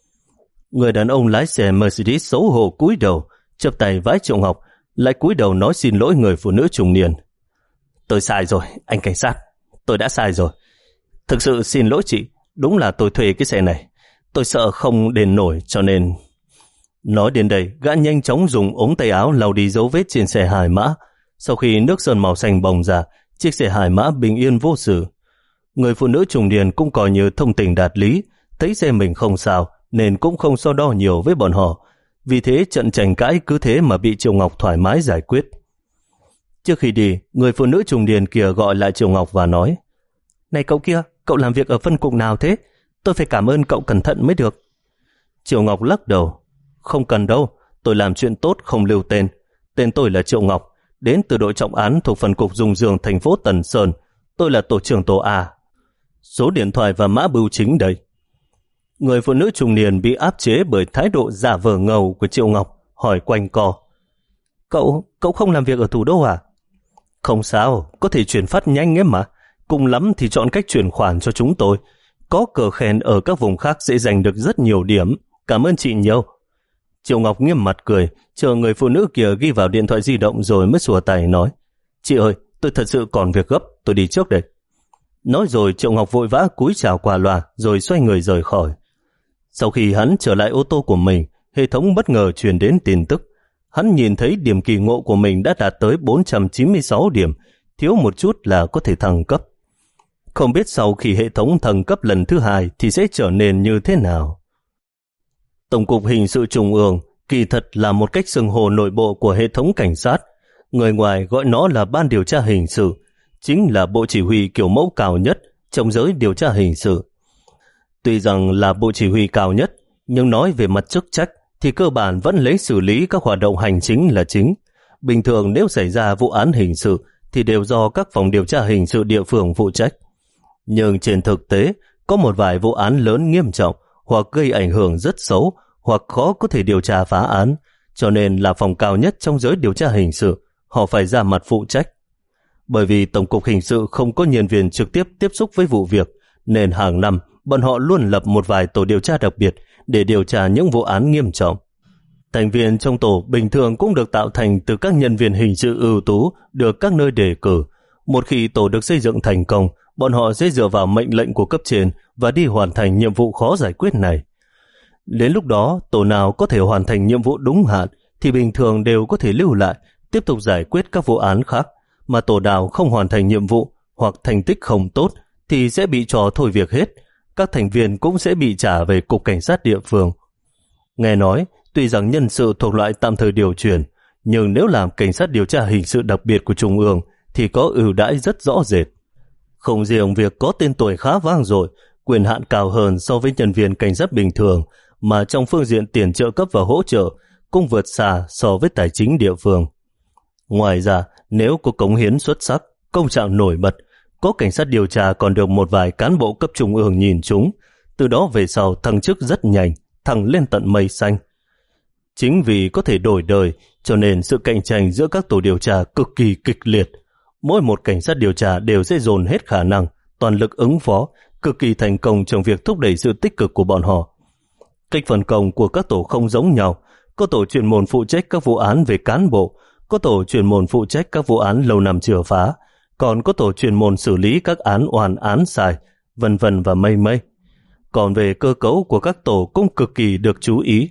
Người đàn ông lái xe Mercedes xấu hổ cúi đầu, chắp tay vái Triệu Ngọc, lại cúi đầu nói xin lỗi người phụ nữ trung niên. Tôi sai rồi, anh cảnh sát, tôi đã sai rồi. Thực sự xin lỗi chị, đúng là tôi thuê cái xe này. Tôi sợ không đền nổi cho nên... Nói đến đây, gã nhanh chóng dùng ống tay áo lau đi dấu vết trên xe hải mã. Sau khi nước sơn màu xanh bồng ra, chiếc xe hải mã bình yên vô sự. Người phụ nữ trung niên cũng coi như thông tình đạt lý, thấy xe mình không sao nên cũng không so đo nhiều với bọn họ. Vì thế trận tranh cãi cứ thế mà bị Triệu Ngọc thoải mái giải quyết. Trước khi đi, người phụ nữ trung niên kia gọi lại Triệu Ngọc và nói, này cậu kia, cậu làm việc ở phân cục nào thế? Tôi phải cảm ơn cậu cẩn thận mới được. Triệu Ngọc lắc đầu, không cần đâu, tôi làm chuyện tốt không lưu tên. Tên tôi là Triệu Ngọc, đến từ đội trọng án thuộc phân cục Dung Dương thành phố Tần Sơn. Tôi là tổ trưởng tổ A. Số điện thoại và mã bưu chính đây. Người phụ nữ trung niên bị áp chế bởi thái độ giả vờ ngầu của Triệu Ngọc, hỏi quanh co. Cậu, cậu không làm việc ở thủ đô à? Không sao, có thể chuyển phát nhanh ấy mà. Cùng lắm thì chọn cách chuyển khoản cho chúng tôi. Có cờ khen ở các vùng khác sẽ giành được rất nhiều điểm. Cảm ơn chị nhiều. Triệu Ngọc nghiêm mặt cười, chờ người phụ nữ kia ghi vào điện thoại di động rồi mới xua tay nói, chị ơi, tôi thật sự còn việc gấp, tôi đi trước đây. Nói rồi Triệu Ngọc vội vã cúi chào qua loa rồi xoay người rời khỏi. Sau khi hắn trở lại ô tô của mình, hệ thống bất ngờ truyền đến tin tức. Hắn nhìn thấy điểm kỳ ngộ của mình đã đạt tới bốn trăm chín mươi sáu điểm, thiếu một chút là có thể thăng cấp. Không biết sau khi hệ thống thăng cấp lần thứ hai thì sẽ trở nên như thế nào. Tổng cục Hình sự Trung ương kỳ thật là một cách xưng hô nội bộ của hệ thống cảnh sát. Người ngoài gọi nó là Ban điều tra hình sự, chính là bộ chỉ huy kiểu mẫu cao nhất trong giới điều tra hình sự. Tuy rằng là bộ chỉ huy cao nhất, nhưng nói về mặt chức trách thì cơ bản vẫn lấy xử lý các hoạt động hành chính là chính. Bình thường nếu xảy ra vụ án hình sự thì đều do các phòng điều tra hình sự địa phương phụ trách. Nhưng trên thực tế, có một vài vụ án lớn nghiêm trọng hoặc gây ảnh hưởng rất xấu hoặc khó có thể điều tra phá án, cho nên là phòng cao nhất trong giới điều tra hình sự, họ phải ra mặt phụ trách. Bởi vì Tổng cục Hình sự không có nhân viên trực tiếp tiếp xúc với vụ việc, nên hàng năm bọn họ luôn lập một vài tổ điều tra đặc biệt để điều tra những vụ án nghiêm trọng. Thành viên trong tổ bình thường cũng được tạo thành từ các nhân viên hình sự ưu tú được các nơi đề cử. Một khi tổ được xây dựng thành công, bọn họ sẽ dựa vào mệnh lệnh của cấp trên và đi hoàn thành nhiệm vụ khó giải quyết này. Đến lúc đó, tổ nào có thể hoàn thành nhiệm vụ đúng hạn thì bình thường đều có thể lưu lại, tiếp tục giải quyết các vụ án khác, mà tổ nào không hoàn thành nhiệm vụ hoặc thành tích không tốt thì sẽ bị trò thôi việc hết. Các thành viên cũng sẽ bị trả về cục cảnh sát địa phương. Nghe nói, tuy rằng nhân sự thuộc loại tạm thời điều chuyển, nhưng nếu làm cảnh sát điều tra hình sự đặc biệt của Trung ương thì có ưu đãi rất rõ rệt. Không riêng việc có tên tuổi khá vang dội, quyền hạn cao hơn so với nhân viên cảnh sát bình thường, mà trong phương diện tiền trợ cấp và hỗ trợ cũng vượt xa so với tài chính địa phương. Ngoài ra, nếu có cống hiến xuất sắc, công trạng nổi bật, có cảnh sát điều tra còn được một vài cán bộ cấp trung ương nhìn chúng, từ đó về sau thăng chức rất nhanh, thăng lên tận mây xanh. Chính vì có thể đổi đời, cho nên sự cạnh tranh giữa các tổ điều tra cực kỳ kịch liệt. Mỗi một cảnh sát điều tra đều sẽ dồn hết khả năng, toàn lực ứng phó, cực kỳ thành công trong việc thúc đẩy sự tích cực của bọn họ. Cách phân công của các tổ không giống nhau, có tổ chuyên môn phụ trách các vụ án về cán bộ, có tổ chuyên môn phụ trách các vụ án lâu năm chưa phá, còn có tổ chuyên môn xử lý các án oan án sai, vân vân và mây mây. Còn về cơ cấu của các tổ cũng cực kỳ được chú ý.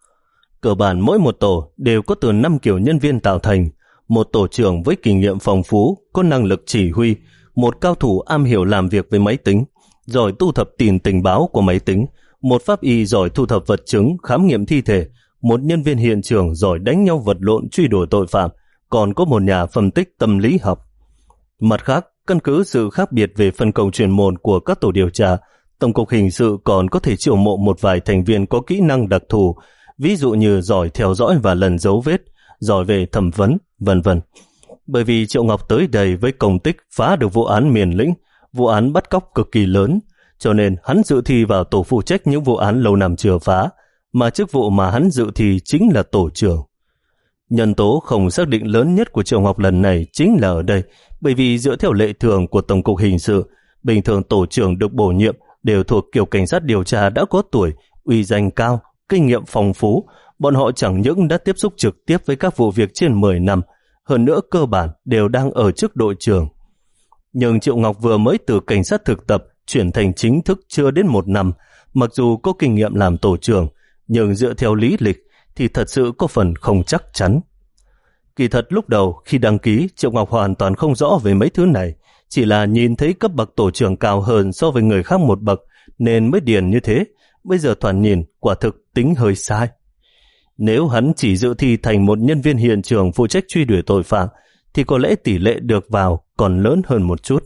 Cơ bản mỗi một tổ đều có từ năm kiểu nhân viên tạo thành, một tổ trưởng với kinh nghiệm phong phú, có năng lực chỉ huy, một cao thủ am hiểu làm việc với máy tính, giỏi thu thập tin tình báo của máy tính, một pháp y giỏi thu thập vật chứng, khám nghiệm thi thể, một nhân viên hiện trường giỏi đánh nhau vật lộn truy đuổi tội phạm, còn có một nhà phân tích tâm lý học. Mặt khác, căn cứ sự khác biệt về phân công chuyên môn của các tổ điều tra, Tổng cục Hình sự còn có thể chiêu mộ một vài thành viên có kỹ năng đặc thù, ví dụ như giỏi theo dõi và lần dấu vết, giỏi về thẩm vấn, vân vân. Bởi vì Triệu Ngọc tới đây với công tích phá được vụ án Miền Lĩnh, vụ án bắt cóc cực kỳ lớn, cho nên hắn dự thi vào tổ phụ trách những vụ án lâu năm chưa phá, mà chức vụ mà hắn dự thi chính là tổ trưởng. Nhân tố không xác định lớn nhất của Triệu Ngọc lần này chính là ở đây, bởi vì dựa theo lệ thường của Tổng cục Hình sự, bình thường tổ trưởng được bổ nhiệm đều thuộc kiểu cảnh sát điều tra đã có tuổi, uy danh cao, kinh nghiệm phong phú. Bọn họ chẳng những đã tiếp xúc trực tiếp với các vụ việc trên mười năm, hơn nữa cơ bản đều đang ở chức đội trưởng. Nhưng Triệu Ngọc vừa mới từ cảnh sát thực tập chuyển thành chính thức chưa đến một năm, mặc dù có kinh nghiệm làm tổ trưởng, nhưng dựa theo lý lịch thì thật sự có phần không chắc chắn. Kỳ thật lúc đầu khi đăng ký, Triệu Ngọc hoàn toàn không rõ về mấy thứ này, chỉ là nhìn thấy cấp bậc tổ trưởng cao hơn so với người khác một bậc nên mới điền như thế. Bây giờ thoạt nhìn quả thực tính hơi sai. Nếu hắn chỉ dự thi thành một nhân viên hiện trường phụ trách truy đuổi tội phạm thì có lẽ tỷ lệ được vào còn lớn hơn một chút.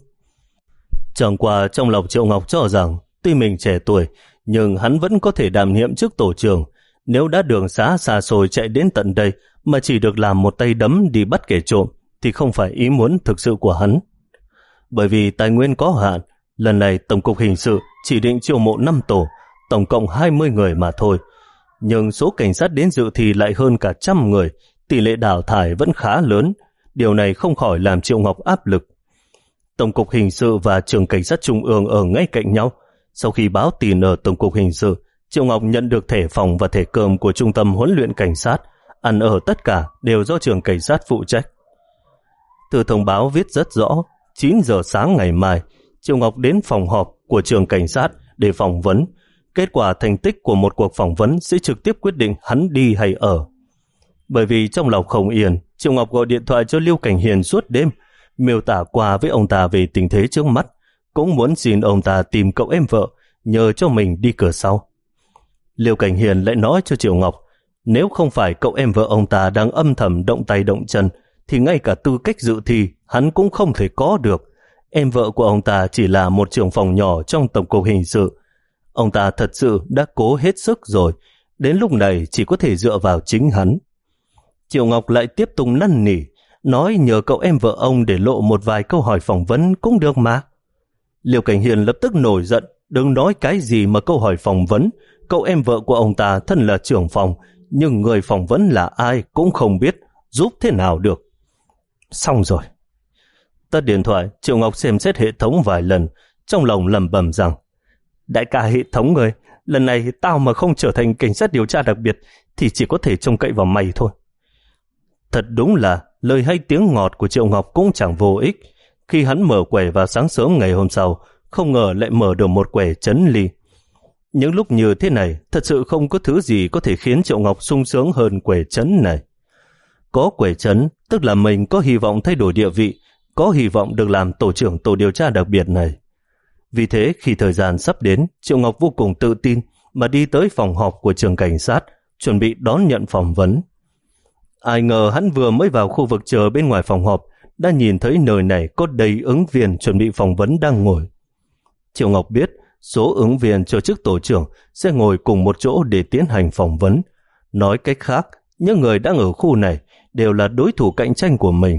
Chẳng qua trong lòng Triệu Ngọc cho rằng tuy mình trẻ tuổi nhưng hắn vẫn có thể đảm nhiệm chức tổ trưởng. Nếu đã đường xá xa xôi chạy đến tận đây mà chỉ được làm một tay đấm đi bắt kẻ trộm thì không phải ý muốn thực sự của hắn. Bởi vì tài nguyên có hạn, lần này Tổng cục Hình sự chỉ định chiêu mộ năm tổ, tổng cộng hai mươi người mà thôi. Nhưng số cảnh sát đến dự thì lại hơn cả trăm người, tỷ lệ đào thải vẫn khá lớn. Điều này không khỏi làm Triệu Ngọc áp lực. Tổng cục Hình sự và trường cảnh sát trung ương ở ngay cạnh nhau. Sau khi báo tin ở Tổng cục Hình sự, Triệu Ngọc nhận được thẻ phòng và thẻ cơm của trung tâm huấn luyện cảnh sát, ăn ở tất cả đều do trường cảnh sát phụ trách. Từ thông báo viết rất rõ, chín giờ sáng ngày mai, Triệu Ngọc đến phòng họp của trường cảnh sát để phỏng vấn. Kết quả thành tích của một cuộc phỏng vấn sẽ trực tiếp quyết định hắn đi hay ở. Bởi vì trong lòng không yên, Triệu Ngọc gọi điện thoại cho Liêu Cảnh Hiền suốt đêm, miêu tả qua với ông ta về tình thế trước mắt, cũng muốn xin ông ta tìm cậu em vợ, nhờ cho mình đi cửa sau. Liêu Cảnh Hiền lại nói cho Triệu Ngọc, nếu không phải cậu em vợ ông ta đang âm thầm động tay động chân, thì ngay cả tư cách dự thi hắn cũng không thể có được. Em vợ của ông ta chỉ là một trưởng phòng nhỏ trong tổng cục hình sự. Ông ta thật sự đã cố hết sức rồi, đến lúc này chỉ có thể dựa vào chính hắn. Triệu Ngọc lại tiếp tục năn nỉ, nói nhờ cậu em vợ ông để lộ một vài câu hỏi phỏng vấn cũng được mà. Liêu Cảnh Hiền lập tức nổi giận, đừng nói cái gì mà câu hỏi phỏng vấn, cậu em vợ của ông ta thân là trưởng phòng, nhưng người phỏng vấn là ai cũng không biết, giúp thế nào được. Xong rồi. Tắt điện thoại, Triệu Ngọc xem xét hệ thống vài lần, trong lòng lẩm bẩm rằng, đại ca hệ thống ơi, lần này tao mà không trở thành cảnh sát điều tra đặc biệt thì chỉ có thể trông cậy vào mày thôi. Thật đúng là lời hay tiếng ngọt của Triệu Ngọc cũng chẳng vô ích. Khi hắn mở quẻ vào sáng sớm ngày hôm sau, không ngờ lại mở được một quẻ chấn ly. Những lúc như thế này, thật sự không có thứ gì có thể khiến Triệu Ngọc sung sướng hơn quẻ chấn này. Có quẻ chấn, tức là mình có hy vọng thay đổi địa vị, có hy vọng được làm tổ trưởng tổ điều tra đặc biệt này. Vì thế, khi thời gian sắp đến, Triệu Ngọc vô cùng tự tin mà đi tới phòng họp của trường cảnh sát, chuẩn bị đón nhận phỏng vấn. Ai ngờ hắn vừa mới vào khu vực chờ bên ngoài phòng họp, đã nhìn thấy nơi này có đầy ứng viên chuẩn bị phỏng vấn đang ngồi. Triệu Ngọc biết số ứng viên cho chức tổ trưởng sẽ ngồi cùng một chỗ để tiến hành phỏng vấn. Nói cách khác, những người đang ở khu này đều là đối thủ cạnh tranh của mình.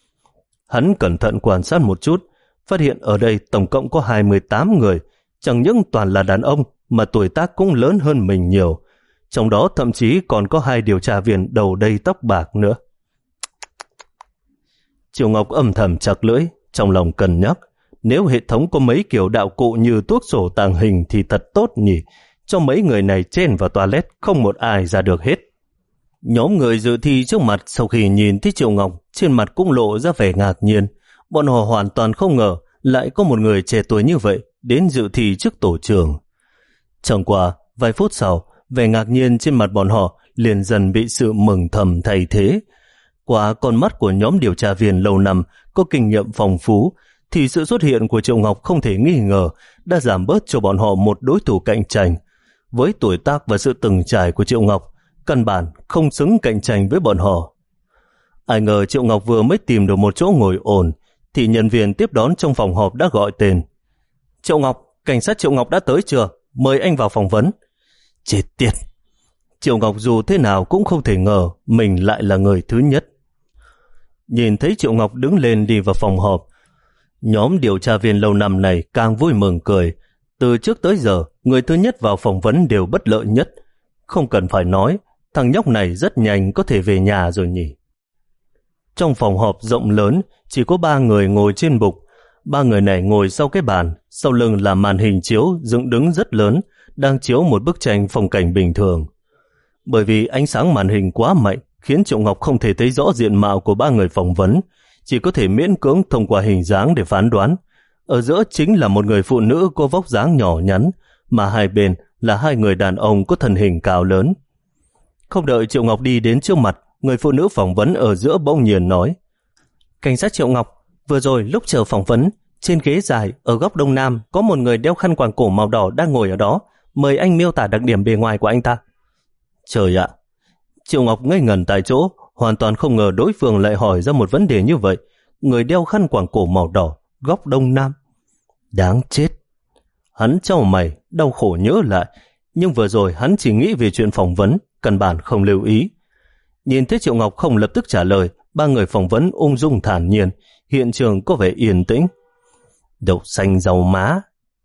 Hắn cẩn thận quan sát một chút, phát hiện ở đây tổng cộng có hai mươi tám người, chẳng những toàn là đàn ông mà tuổi tác cũng lớn hơn mình nhiều. Trong đó thậm chí còn có hai điều tra viên đầu đầy tóc bạc nữa. Triệu Ngọc âm thầm chặt lưỡi, trong lòng cân nhắc, nếu hệ thống có mấy kiểu đạo cụ như tuốc sổ tàng hình thì thật tốt nhỉ, cho mấy người này chen vào toilet không một ai ra được hết. Nhóm người dự thi trước mặt sau khi nhìn thấy Triệu Ngọc, trên mặt cũng lộ ra vẻ ngạc nhiên. Bọn họ hoàn toàn không ngờ lại có một người trẻ tuổi như vậy đến dự thi trước tổ trưởng. Chẳng qua, vài phút sau, vẻ ngạc nhiên trên mặt bọn họ liền dần bị sự mừng thầm thay thế. Qua con mắt của nhóm điều tra viên lâu năm có kinh nghiệm phong phú, thì sự xuất hiện của Triệu Ngọc không thể nghi ngờ đã giảm bớt cho bọn họ một đối thủ cạnh tranh. Với tuổi tác và sự từng trải của Triệu Ngọc, căn bản không xứng cạnh tranh với bọn họ. Ai ngờ Triệu Ngọc vừa mới tìm được một chỗ ngồi ổn, thì nhân viên tiếp đón trong phòng họp đã gọi tên. Triệu Ngọc, cảnh sát Triệu Ngọc đã tới chưa? Mời anh vào phỏng vấn. Chết tiệt! Triệu Ngọc dù thế nào cũng không thể ngờ mình lại là người thứ nhất. Nhìn thấy Triệu Ngọc đứng lên đi vào phòng họp, nhóm điều tra viên lâu năm này càng vui mừng cười. Từ trước tới giờ, người thứ nhất vào phỏng vấn đều bất lợi nhất. Không cần phải nói, thằng nhóc này rất nhanh có thể về nhà rồi nhỉ. Trong phòng họp rộng lớn, chỉ có ba người ngồi trên bục. Ba người này ngồi sau cái bàn, sau lưng là màn hình chiếu dựng đứng rất lớn, đang chiếu một bức tranh phong cảnh bình thường. Bởi vì ánh sáng màn hình quá mạnh, khiến Triệu Ngọc không thể thấy rõ diện mạo của ba người phỏng vấn, chỉ có thể miễn cưỡng thông qua hình dáng để phán đoán. Ở giữa chính là một người phụ nữ có vóc dáng nhỏ nhắn, mà hai bên là hai người đàn ông có thân hình cao lớn. Không đợi Triệu Ngọc đi đến trước mặt, người phụ nữ phỏng vấn ở giữa bỗng nhiên nói: Cảnh sát Triệu Ngọc, vừa rồi lúc chờ phỏng vấn, trên ghế dài ở góc đông nam có một người đeo khăn quàng cổ màu đỏ đang ngồi ở đó, mời anh miêu tả đặc điểm bề ngoài của anh ta. Trời ạ! Triệu Ngọc ngây ngẩn tại chỗ, hoàn toàn không ngờ đối phương lại hỏi ra một vấn đề như vậy. Người đeo khăn quàng cổ màu đỏ, góc đông nam. Đáng chết! Hắn chau mày, đau khổ nhớ lại, nhưng vừa rồi hắn chỉ nghĩ về chuyện phỏng vấn, căn bản không lưu ý. Nhìn thấy Triệu Ngọc không lập tức trả lời, ba người phỏng vấn ung dung thản nhiên, hiện trường có vẻ yên tĩnh. Đậu xanh rau má!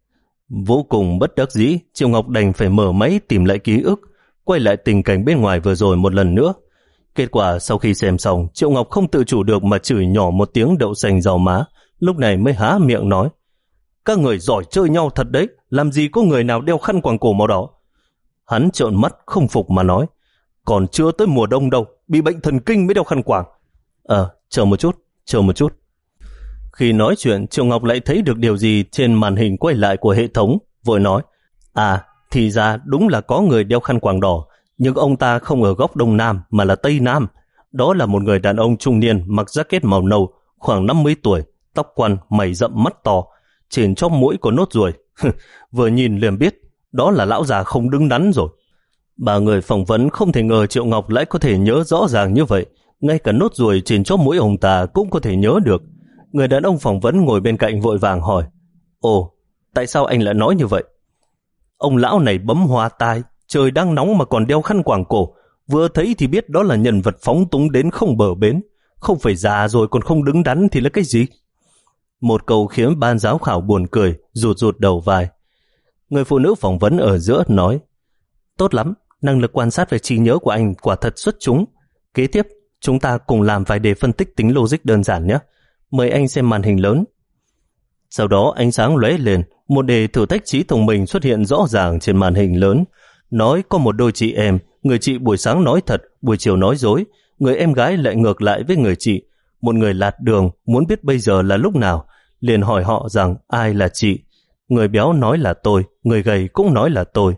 Vô cùng bất đắc dĩ, Triệu Ngọc đành phải mở máy tìm lại ký ức, quay lại tình cảnh bên ngoài vừa rồi một lần nữa. Kết quả sau khi xem xong, Triệu Ngọc không tự chủ được mà chửi nhỏ một tiếng đậu xanh rau má, lúc này mới há miệng nói: Các người giỏi chơi nhau thật đấy, làm gì có người nào đeo khăn quàng cổ màu đỏ. Hắn trợn mắt không phục mà nói, còn chưa tới mùa đông đâu, bị bệnh thần kinh mới đeo khăn quàng. Ờ, chờ một chút, chờ một chút. Khi nói chuyện, Triệu Ngọc lại thấy được điều gì trên màn hình quay lại của hệ thống, vội nói, à, thì ra đúng là có người đeo khăn quàng đỏ, nhưng ông ta không ở góc Đông Nam mà là Tây Nam. Đó là một người đàn ông trung niên mặc jacket màu nâu, khoảng năm mươi tuổi, tóc quăn, mày rậm mắt to, trên chóp mũi có nốt ruồi. Vừa nhìn liền biết, đó là lão già không đứng đắn rồi. Ba người phỏng vấn không thể ngờ Triệu Ngọc lại có thể nhớ rõ ràng như vậy, ngay cả nốt ruồi trên chóp mũi ông ta cũng có thể nhớ được. Người đàn ông phỏng vấn ngồi bên cạnh vội vàng hỏi, ồ, tại sao anh lại nói như vậy? Ông lão này bấm hoa tai, trời đang nóng mà còn đeo khăn quàng cổ, vừa thấy thì biết đó là nhân vật phóng túng đến không bờ bến, không phải già rồi còn không đứng đắn thì là cái gì? Một câu khiến ban giám khảo buồn cười, rụt rụt đầu vai. Người phụ nữ phỏng vấn ở giữa nói, tốt lắm, năng lực quan sát về trí nhớ của anh quả thật xuất chúng. Kế tiếp, chúng ta cùng làm vài đề phân tích tính logic đơn giản nhé. Mời anh xem màn hình lớn. Sau đó ánh sáng lóe lên, một đề thử thách trí thông minh xuất hiện rõ ràng trên màn hình lớn. Nói có một đôi chị em, người chị buổi sáng nói thật, buổi chiều nói dối, người em gái lại ngược lại với người chị. Một người lạt đường muốn biết bây giờ là lúc nào, liền hỏi họ rằng ai là chị. Người béo nói là tôi, người gầy cũng nói là tôi.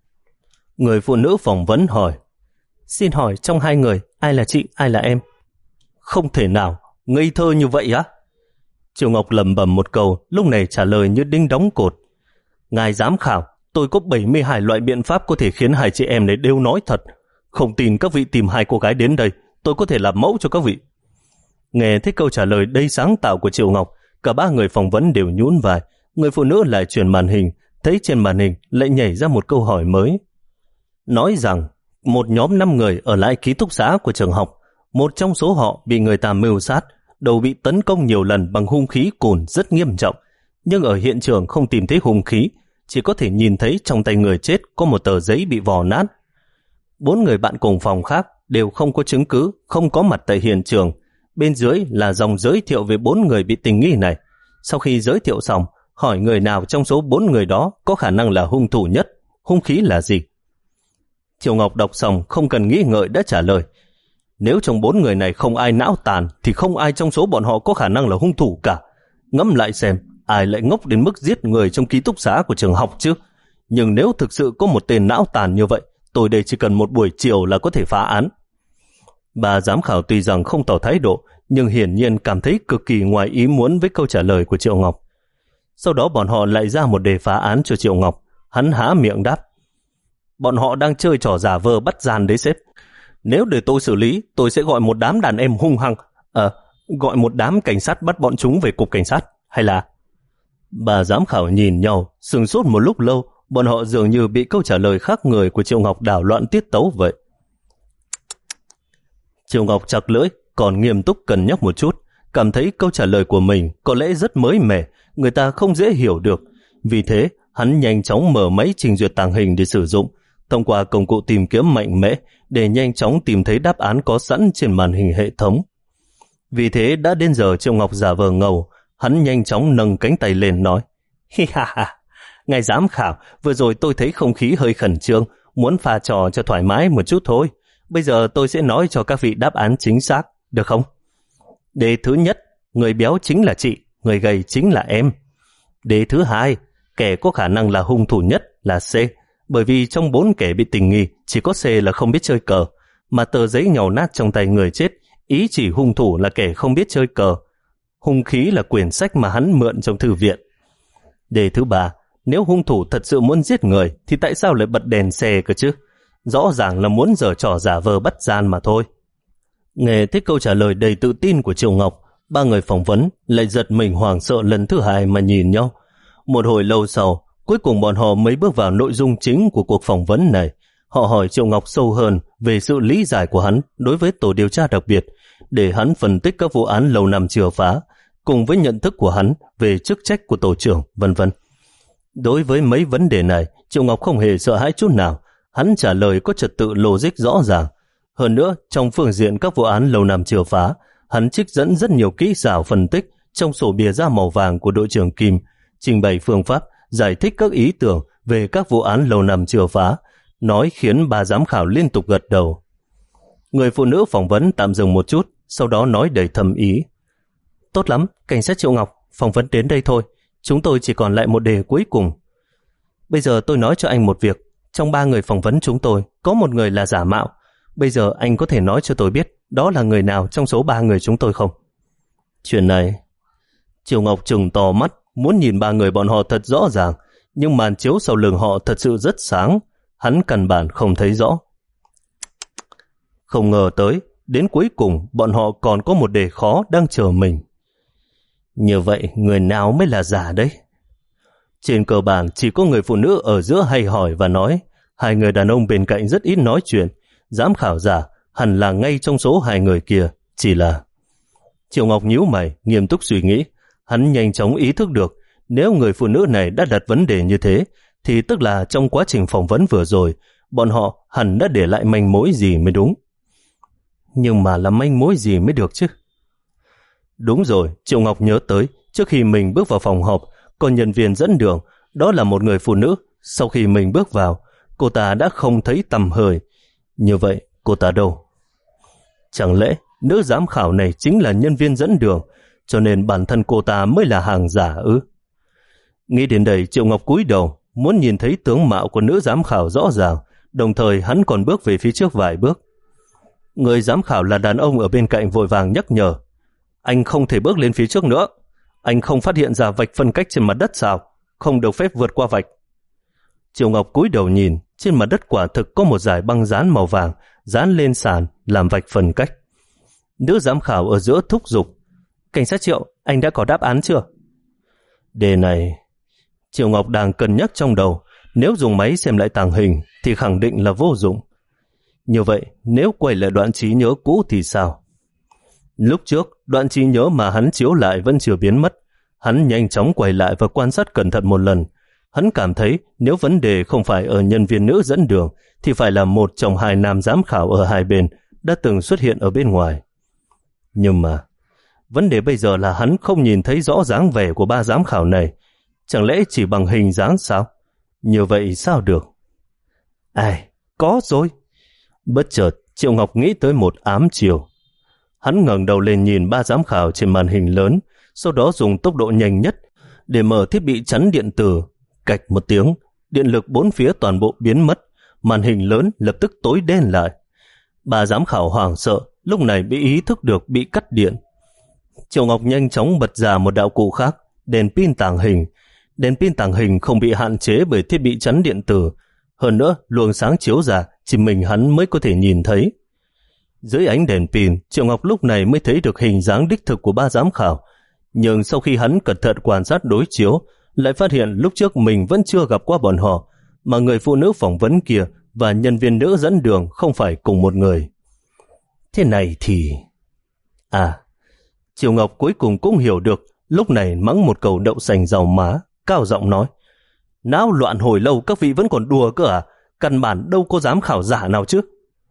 Người phụ nữ phỏng vấn hỏi, xin hỏi trong hai người, ai là chị, ai là em? Không thể nào, ngây thơ như vậy á? Triệu Ngọc lẩm bẩm một câu, lúc này trả lời như đinh đóng cột. Ngài giám khảo, tôi có bảy mươi hai loại biện pháp có thể khiến hai chị em này đều nói thật. Không tin các vị tìm hai cô gái đến đây, tôi có thể làm mẫu cho các vị. Nghe thấy câu trả lời đầy sáng tạo của Triệu Ngọc, cả ba người phỏng vấn đều nhún vai. Người phụ nữ lại chuyển màn hình, thấy trên màn hình lại nhảy ra một câu hỏi mới. Nói rằng, một nhóm năm người ở lại ký túc xá của trường học, một trong số họ bị người ta mưu sát, đầu bị tấn công nhiều lần bằng hung khí cồn rất nghiêm trọng, nhưng ở hiện trường không tìm thấy hung khí, chỉ có thể nhìn thấy trong tay người chết có một tờ giấy bị vò nát. Bốn người bạn cùng phòng khác đều không có chứng cứ, không có mặt tại hiện trường. Bên dưới là dòng giới thiệu về bốn người bị tình nghi này. Sau khi giới thiệu xong, hỏi người nào trong số bốn người đó có khả năng là hung thủ nhất, hung khí là gì. Triệu Ngọc đọc xong không cần nghĩ ngợi đã trả lời, nếu trong bốn người này không ai não tàn thì không ai trong số bọn họ có khả năng là hung thủ cả. Ngẫm lại xem, ai lại ngốc đến mức giết người trong ký túc xá của trường học chứ? Nhưng nếu thực sự có một tên não tàn như vậy, tôi đây chỉ cần một buổi chiều là có thể phá án. Bà giám khảo tuy rằng không tỏ thái độ, nhưng hiển nhiên cảm thấy cực kỳ ngoài ý muốn với câu trả lời của Triệu Ngọc. Sau đó bọn họ lại ra một đề phá án cho Triệu Ngọc. Hắn há miệng đáp, bọn họ đang chơi trò giả vờ bắt gian đấy sếp. Nếu để tôi xử lý, tôi sẽ gọi một đám đàn em hung hăng, à, gọi một đám cảnh sát bắt bọn chúng về cục cảnh sát, hay là... Bà giám khảo nhìn nhau, sừng sốt một lúc lâu, bọn họ dường như bị câu trả lời khác người của Triệu Ngọc đảo loạn tiết tấu vậy. Triệu Ngọc chặt lưỡi, còn nghiêm túc cân nhắc một chút, cảm thấy câu trả lời của mình có lẽ rất mới mẻ, người ta không dễ hiểu được. Vì thế, hắn nhanh chóng mở máy trình duyệt tàng hình để sử dụng, thông qua công cụ tìm kiếm mạnh mẽ để nhanh chóng tìm thấy đáp án có sẵn trên màn hình hệ thống. Vì thế đã đến giờ Triệu Ngọc giả vờ ngầu, hắn nhanh chóng nâng cánh tay lên nói, hi ha ha, ngài giám khảo, vừa rồi tôi thấy không khí hơi khẩn trương, muốn pha trò cho thoải mái một chút thôi. Bây giờ tôi sẽ nói cho các vị đáp án chính xác, được không? Đề thứ nhất, người béo chính là chị, người gầy chính là em. Đề thứ hai, kẻ có khả năng là hung thủ nhất là C, bởi vì trong bốn kẻ bị tình nghi, chỉ có C là không biết chơi cờ, mà tờ giấy nhàu nát trong tay người chết, ý chỉ hung thủ là kẻ không biết chơi cờ. Hung khí là quyển sách mà hắn mượn trong thư viện. Đề thứ ba, nếu hung thủ thật sự muốn giết người, thì tại sao lại bật đèn xe cơ chứ? Rõ ràng là muốn giở trò giả vờ bắt gian mà thôi. Nghe thấy câu trả lời đầy tự tin của Triệu Ngọc, ba người phỏng vấn lại giật mình hoảng sợ lần thứ hai mà nhìn nhau. Một hồi lâu sau, cuối cùng bọn họ mới bước vào nội dung chính của cuộc phỏng vấn này. Họ hỏi Triệu Ngọc sâu hơn về sự lý giải của hắn đối với tổ điều tra đặc biệt, để hắn phân tích các vụ án lâu năm chưa phá, cùng với nhận thức của hắn về chức trách của tổ trưởng, vân vân. Đối với mấy vấn đề này, Triệu Ngọc không hề sợ hãi chút nào, hắn trả lời có trật tự logic rõ ràng. Hơn nữa, trong phương diện các vụ án lâu năm chưa phá, hắn trích dẫn rất nhiều kỹ xảo phân tích trong sổ bìa da màu vàng của đội trưởng Kim, trình bày phương pháp, giải thích các ý tưởng về các vụ án lâu năm chưa phá, nói khiến bà giám khảo liên tục gật đầu. Người phụ nữ phỏng vấn tạm dừng một chút, sau đó nói đầy thầm ý. Tốt lắm, cảnh sát Triệu Ngọc, phỏng vấn đến đây thôi, chúng tôi chỉ còn lại một đề cuối cùng. Bây giờ tôi nói cho anh một việc, trong ba người phỏng vấn chúng tôi, có một người là giả mạo. Bây giờ anh có thể nói cho tôi biết đó là người nào trong số ba người chúng tôi không? Chuyện này, Triệu Ngọc trừng to mắt, muốn nhìn ba người bọn họ thật rõ ràng, nhưng màn chiếu sau lưng họ thật sự rất sáng, hắn căn bản không thấy rõ. Không ngờ tới, đến cuối cùng bọn họ còn có một đề khó đang chờ mình. Như vậy, người nào mới là giả đấy? Trên cơ bản chỉ có người phụ nữ ở giữa hay hỏi và nói, hai người đàn ông bên cạnh rất ít nói chuyện. Giám khảo giả hẳn là ngay trong số hai người kia, chỉ là... Triệu Ngọc nhíu mày, nghiêm túc suy nghĩ. Hắn nhanh chóng ý thức được, nếu người phụ nữ này đã đặt vấn đề như thế, thì tức là trong quá trình phỏng vấn vừa rồi, bọn họ hẳn đã để lại manh mối gì mới đúng. Nhưng mà là manh mối gì mới được chứ? Đúng rồi, Triệu Ngọc nhớ tới, trước khi mình bước vào phòng họp, còn nhân viên dẫn đường, đó là một người phụ nữ. Sau khi mình bước vào, cô ta đã không thấy tầm hơi. Như vậy, cô ta đâu? Chẳng lẽ nữ giám khảo này chính là nhân viên dẫn đường, cho nên bản thân cô ta mới là hàng giả ư? Nghĩ đến đây, Triệu Ngọc cúi đầu, muốn nhìn thấy tướng mạo của nữ giám khảo rõ ràng, đồng thời hắn còn bước về phía trước vài bước. Người giám khảo là đàn ông ở bên cạnh vội vàng nhắc nhở. Anh không thể bước lên phía trước nữa. Anh không phát hiện ra vạch phân cách trên mặt đất sao? Không được phép vượt qua vạch. Triệu Ngọc cúi đầu nhìn, trên mặt đất quả thực có một dải băng dán màu vàng dán lên sàn làm vạch phân cách. Nữ giám khảo ở giữa thúc giục. Cảnh sát Triệu, anh đã có đáp án chưa? Đề này, Triệu Ngọc đang cân nhắc trong đầu, nếu dùng máy xem lại tàng hình thì khẳng định là vô dụng. Như vậy, nếu quay lại đoạn trí nhớ cũ thì sao? Lúc trước, đoạn trí nhớ mà hắn chiếu lại vẫn chưa biến mất. Hắn nhanh chóng quay lại và quan sát cẩn thận một lần. Hắn cảm thấy nếu vấn đề không phải ở nhân viên nữ dẫn đường thì phải là một trong hai nam giám khảo ở hai bên đã từng xuất hiện ở bên ngoài. Nhưng mà, vấn đề bây giờ là hắn không nhìn thấy rõ dáng vẻ của ba giám khảo này. Chẳng lẽ chỉ bằng hình dáng sao? Như vậy sao được? Ai, có rồi. Bất chợt, Triệu Ngọc nghĩ tới một ám chiều. Hắn ngẩng đầu lên nhìn ba giám khảo trên màn hình lớn, sau đó dùng tốc độ nhanh nhất để mở thiết bị chắn điện tử. Cạch một tiếng, điện lực bốn phía toàn bộ biến mất, màn hình lớn lập tức tối đen lại. Ba giám khảo hoảng sợ, lúc này bị ý thức được bị cắt điện. Triệu Ngọc nhanh chóng bật ra một đạo cụ khác, đèn pin tàng hình. Đèn pin tàng hình không bị hạn chế bởi thiết bị chắn điện tử. Hơn nữa, luồng sáng chiếu ra chỉ mình hắn mới có thể nhìn thấy. Dưới ánh đèn pin, Triệu Ngọc lúc này mới thấy được hình dáng đích thực của ba giám khảo. Nhưng sau khi hắn cẩn thận quan sát đối chiếu, lại phát hiện lúc trước mình vẫn chưa gặp qua bọn họ, mà người phụ nữ phỏng vấn kia và nhân viên nữ dẫn đường không phải cùng một người. Thế này thì... À, Triệu Ngọc cuối cùng cũng hiểu được, lúc này mắng một câu đậu xanh rau má, cao giọng nói. Náo loạn hồi lâu các vị vẫn còn đùa cơ à? Căn bản đâu có giám khảo giả nào chứ?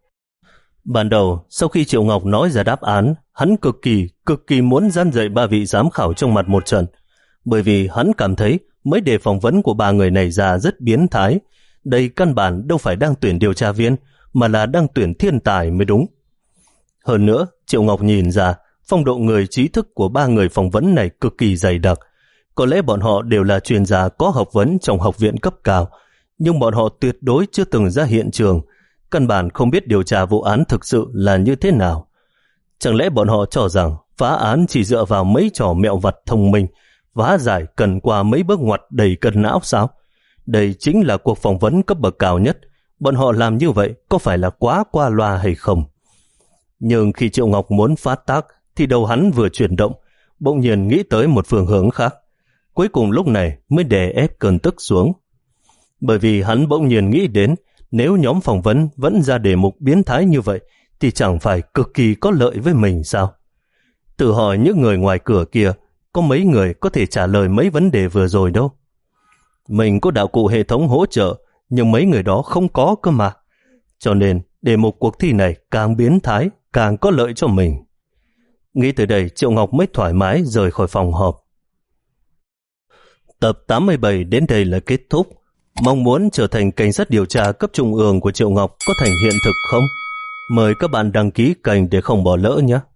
Ban đầu, sau khi Triệu Ngọc nói ra đáp án, hắn cực kỳ, cực kỳ muốn gian dạy ba vị giám khảo trong mặt một trận. Bởi vì hắn cảm thấy mấy đề phỏng vấn của ba người này ra rất biến thái. Đây căn bản đâu phải đang tuyển điều tra viên, mà là đang tuyển thiên tài mới đúng. Hơn nữa, Triệu Ngọc nhìn ra, phong độ người trí thức của ba người phỏng vấn này cực kỳ dày đặc. Có lẽ bọn họ đều là chuyên gia có học vấn trong học viện cấp cao, nhưng bọn họ tuyệt đối chưa từng ra hiện trường, căn bản không biết điều tra vụ án thực sự là như thế nào. Chẳng lẽ bọn họ cho rằng phá án chỉ dựa vào mấy trò mẹo vặt thông minh, phá giải cần qua mấy bước ngoặt đầy cân não sao? Đây chính là cuộc phỏng vấn cấp bậc cao nhất. Bọn họ làm như vậy có phải là quá qua loa hay không? Nhưng khi Triệu Ngọc muốn phát tác thì đầu hắn vừa chuyển động, bỗng nhiên nghĩ tới một phương hướng khác. Cuối cùng lúc này mới đè ép cơn tức xuống. Bởi vì hắn bỗng nhiên nghĩ đến, nếu nhóm phỏng vấn vẫn ra đề mục biến thái như vậy thì chẳng phải cực kỳ có lợi với mình sao? Tự hỏi những người ngoài cửa kia, có mấy người có thể trả lời mấy vấn đề vừa rồi đâu. Mình có đạo cụ hệ thống hỗ trợ, nhưng mấy người đó không có cơ mà. Cho nên, đề mục cuộc thi này càng biến thái, càng có lợi cho mình. Nghĩ tới đây, Triệu Ngọc mới thoải mái rời khỏi phòng họp. Tập tám mươi bảy đến đây là kết thúc. Mong muốn trở thành cảnh sát điều tra cấp trung ương của Triệu Ngọc có thành hiện thực không? Mời các bạn đăng ký kênh để không bỏ lỡ nhé.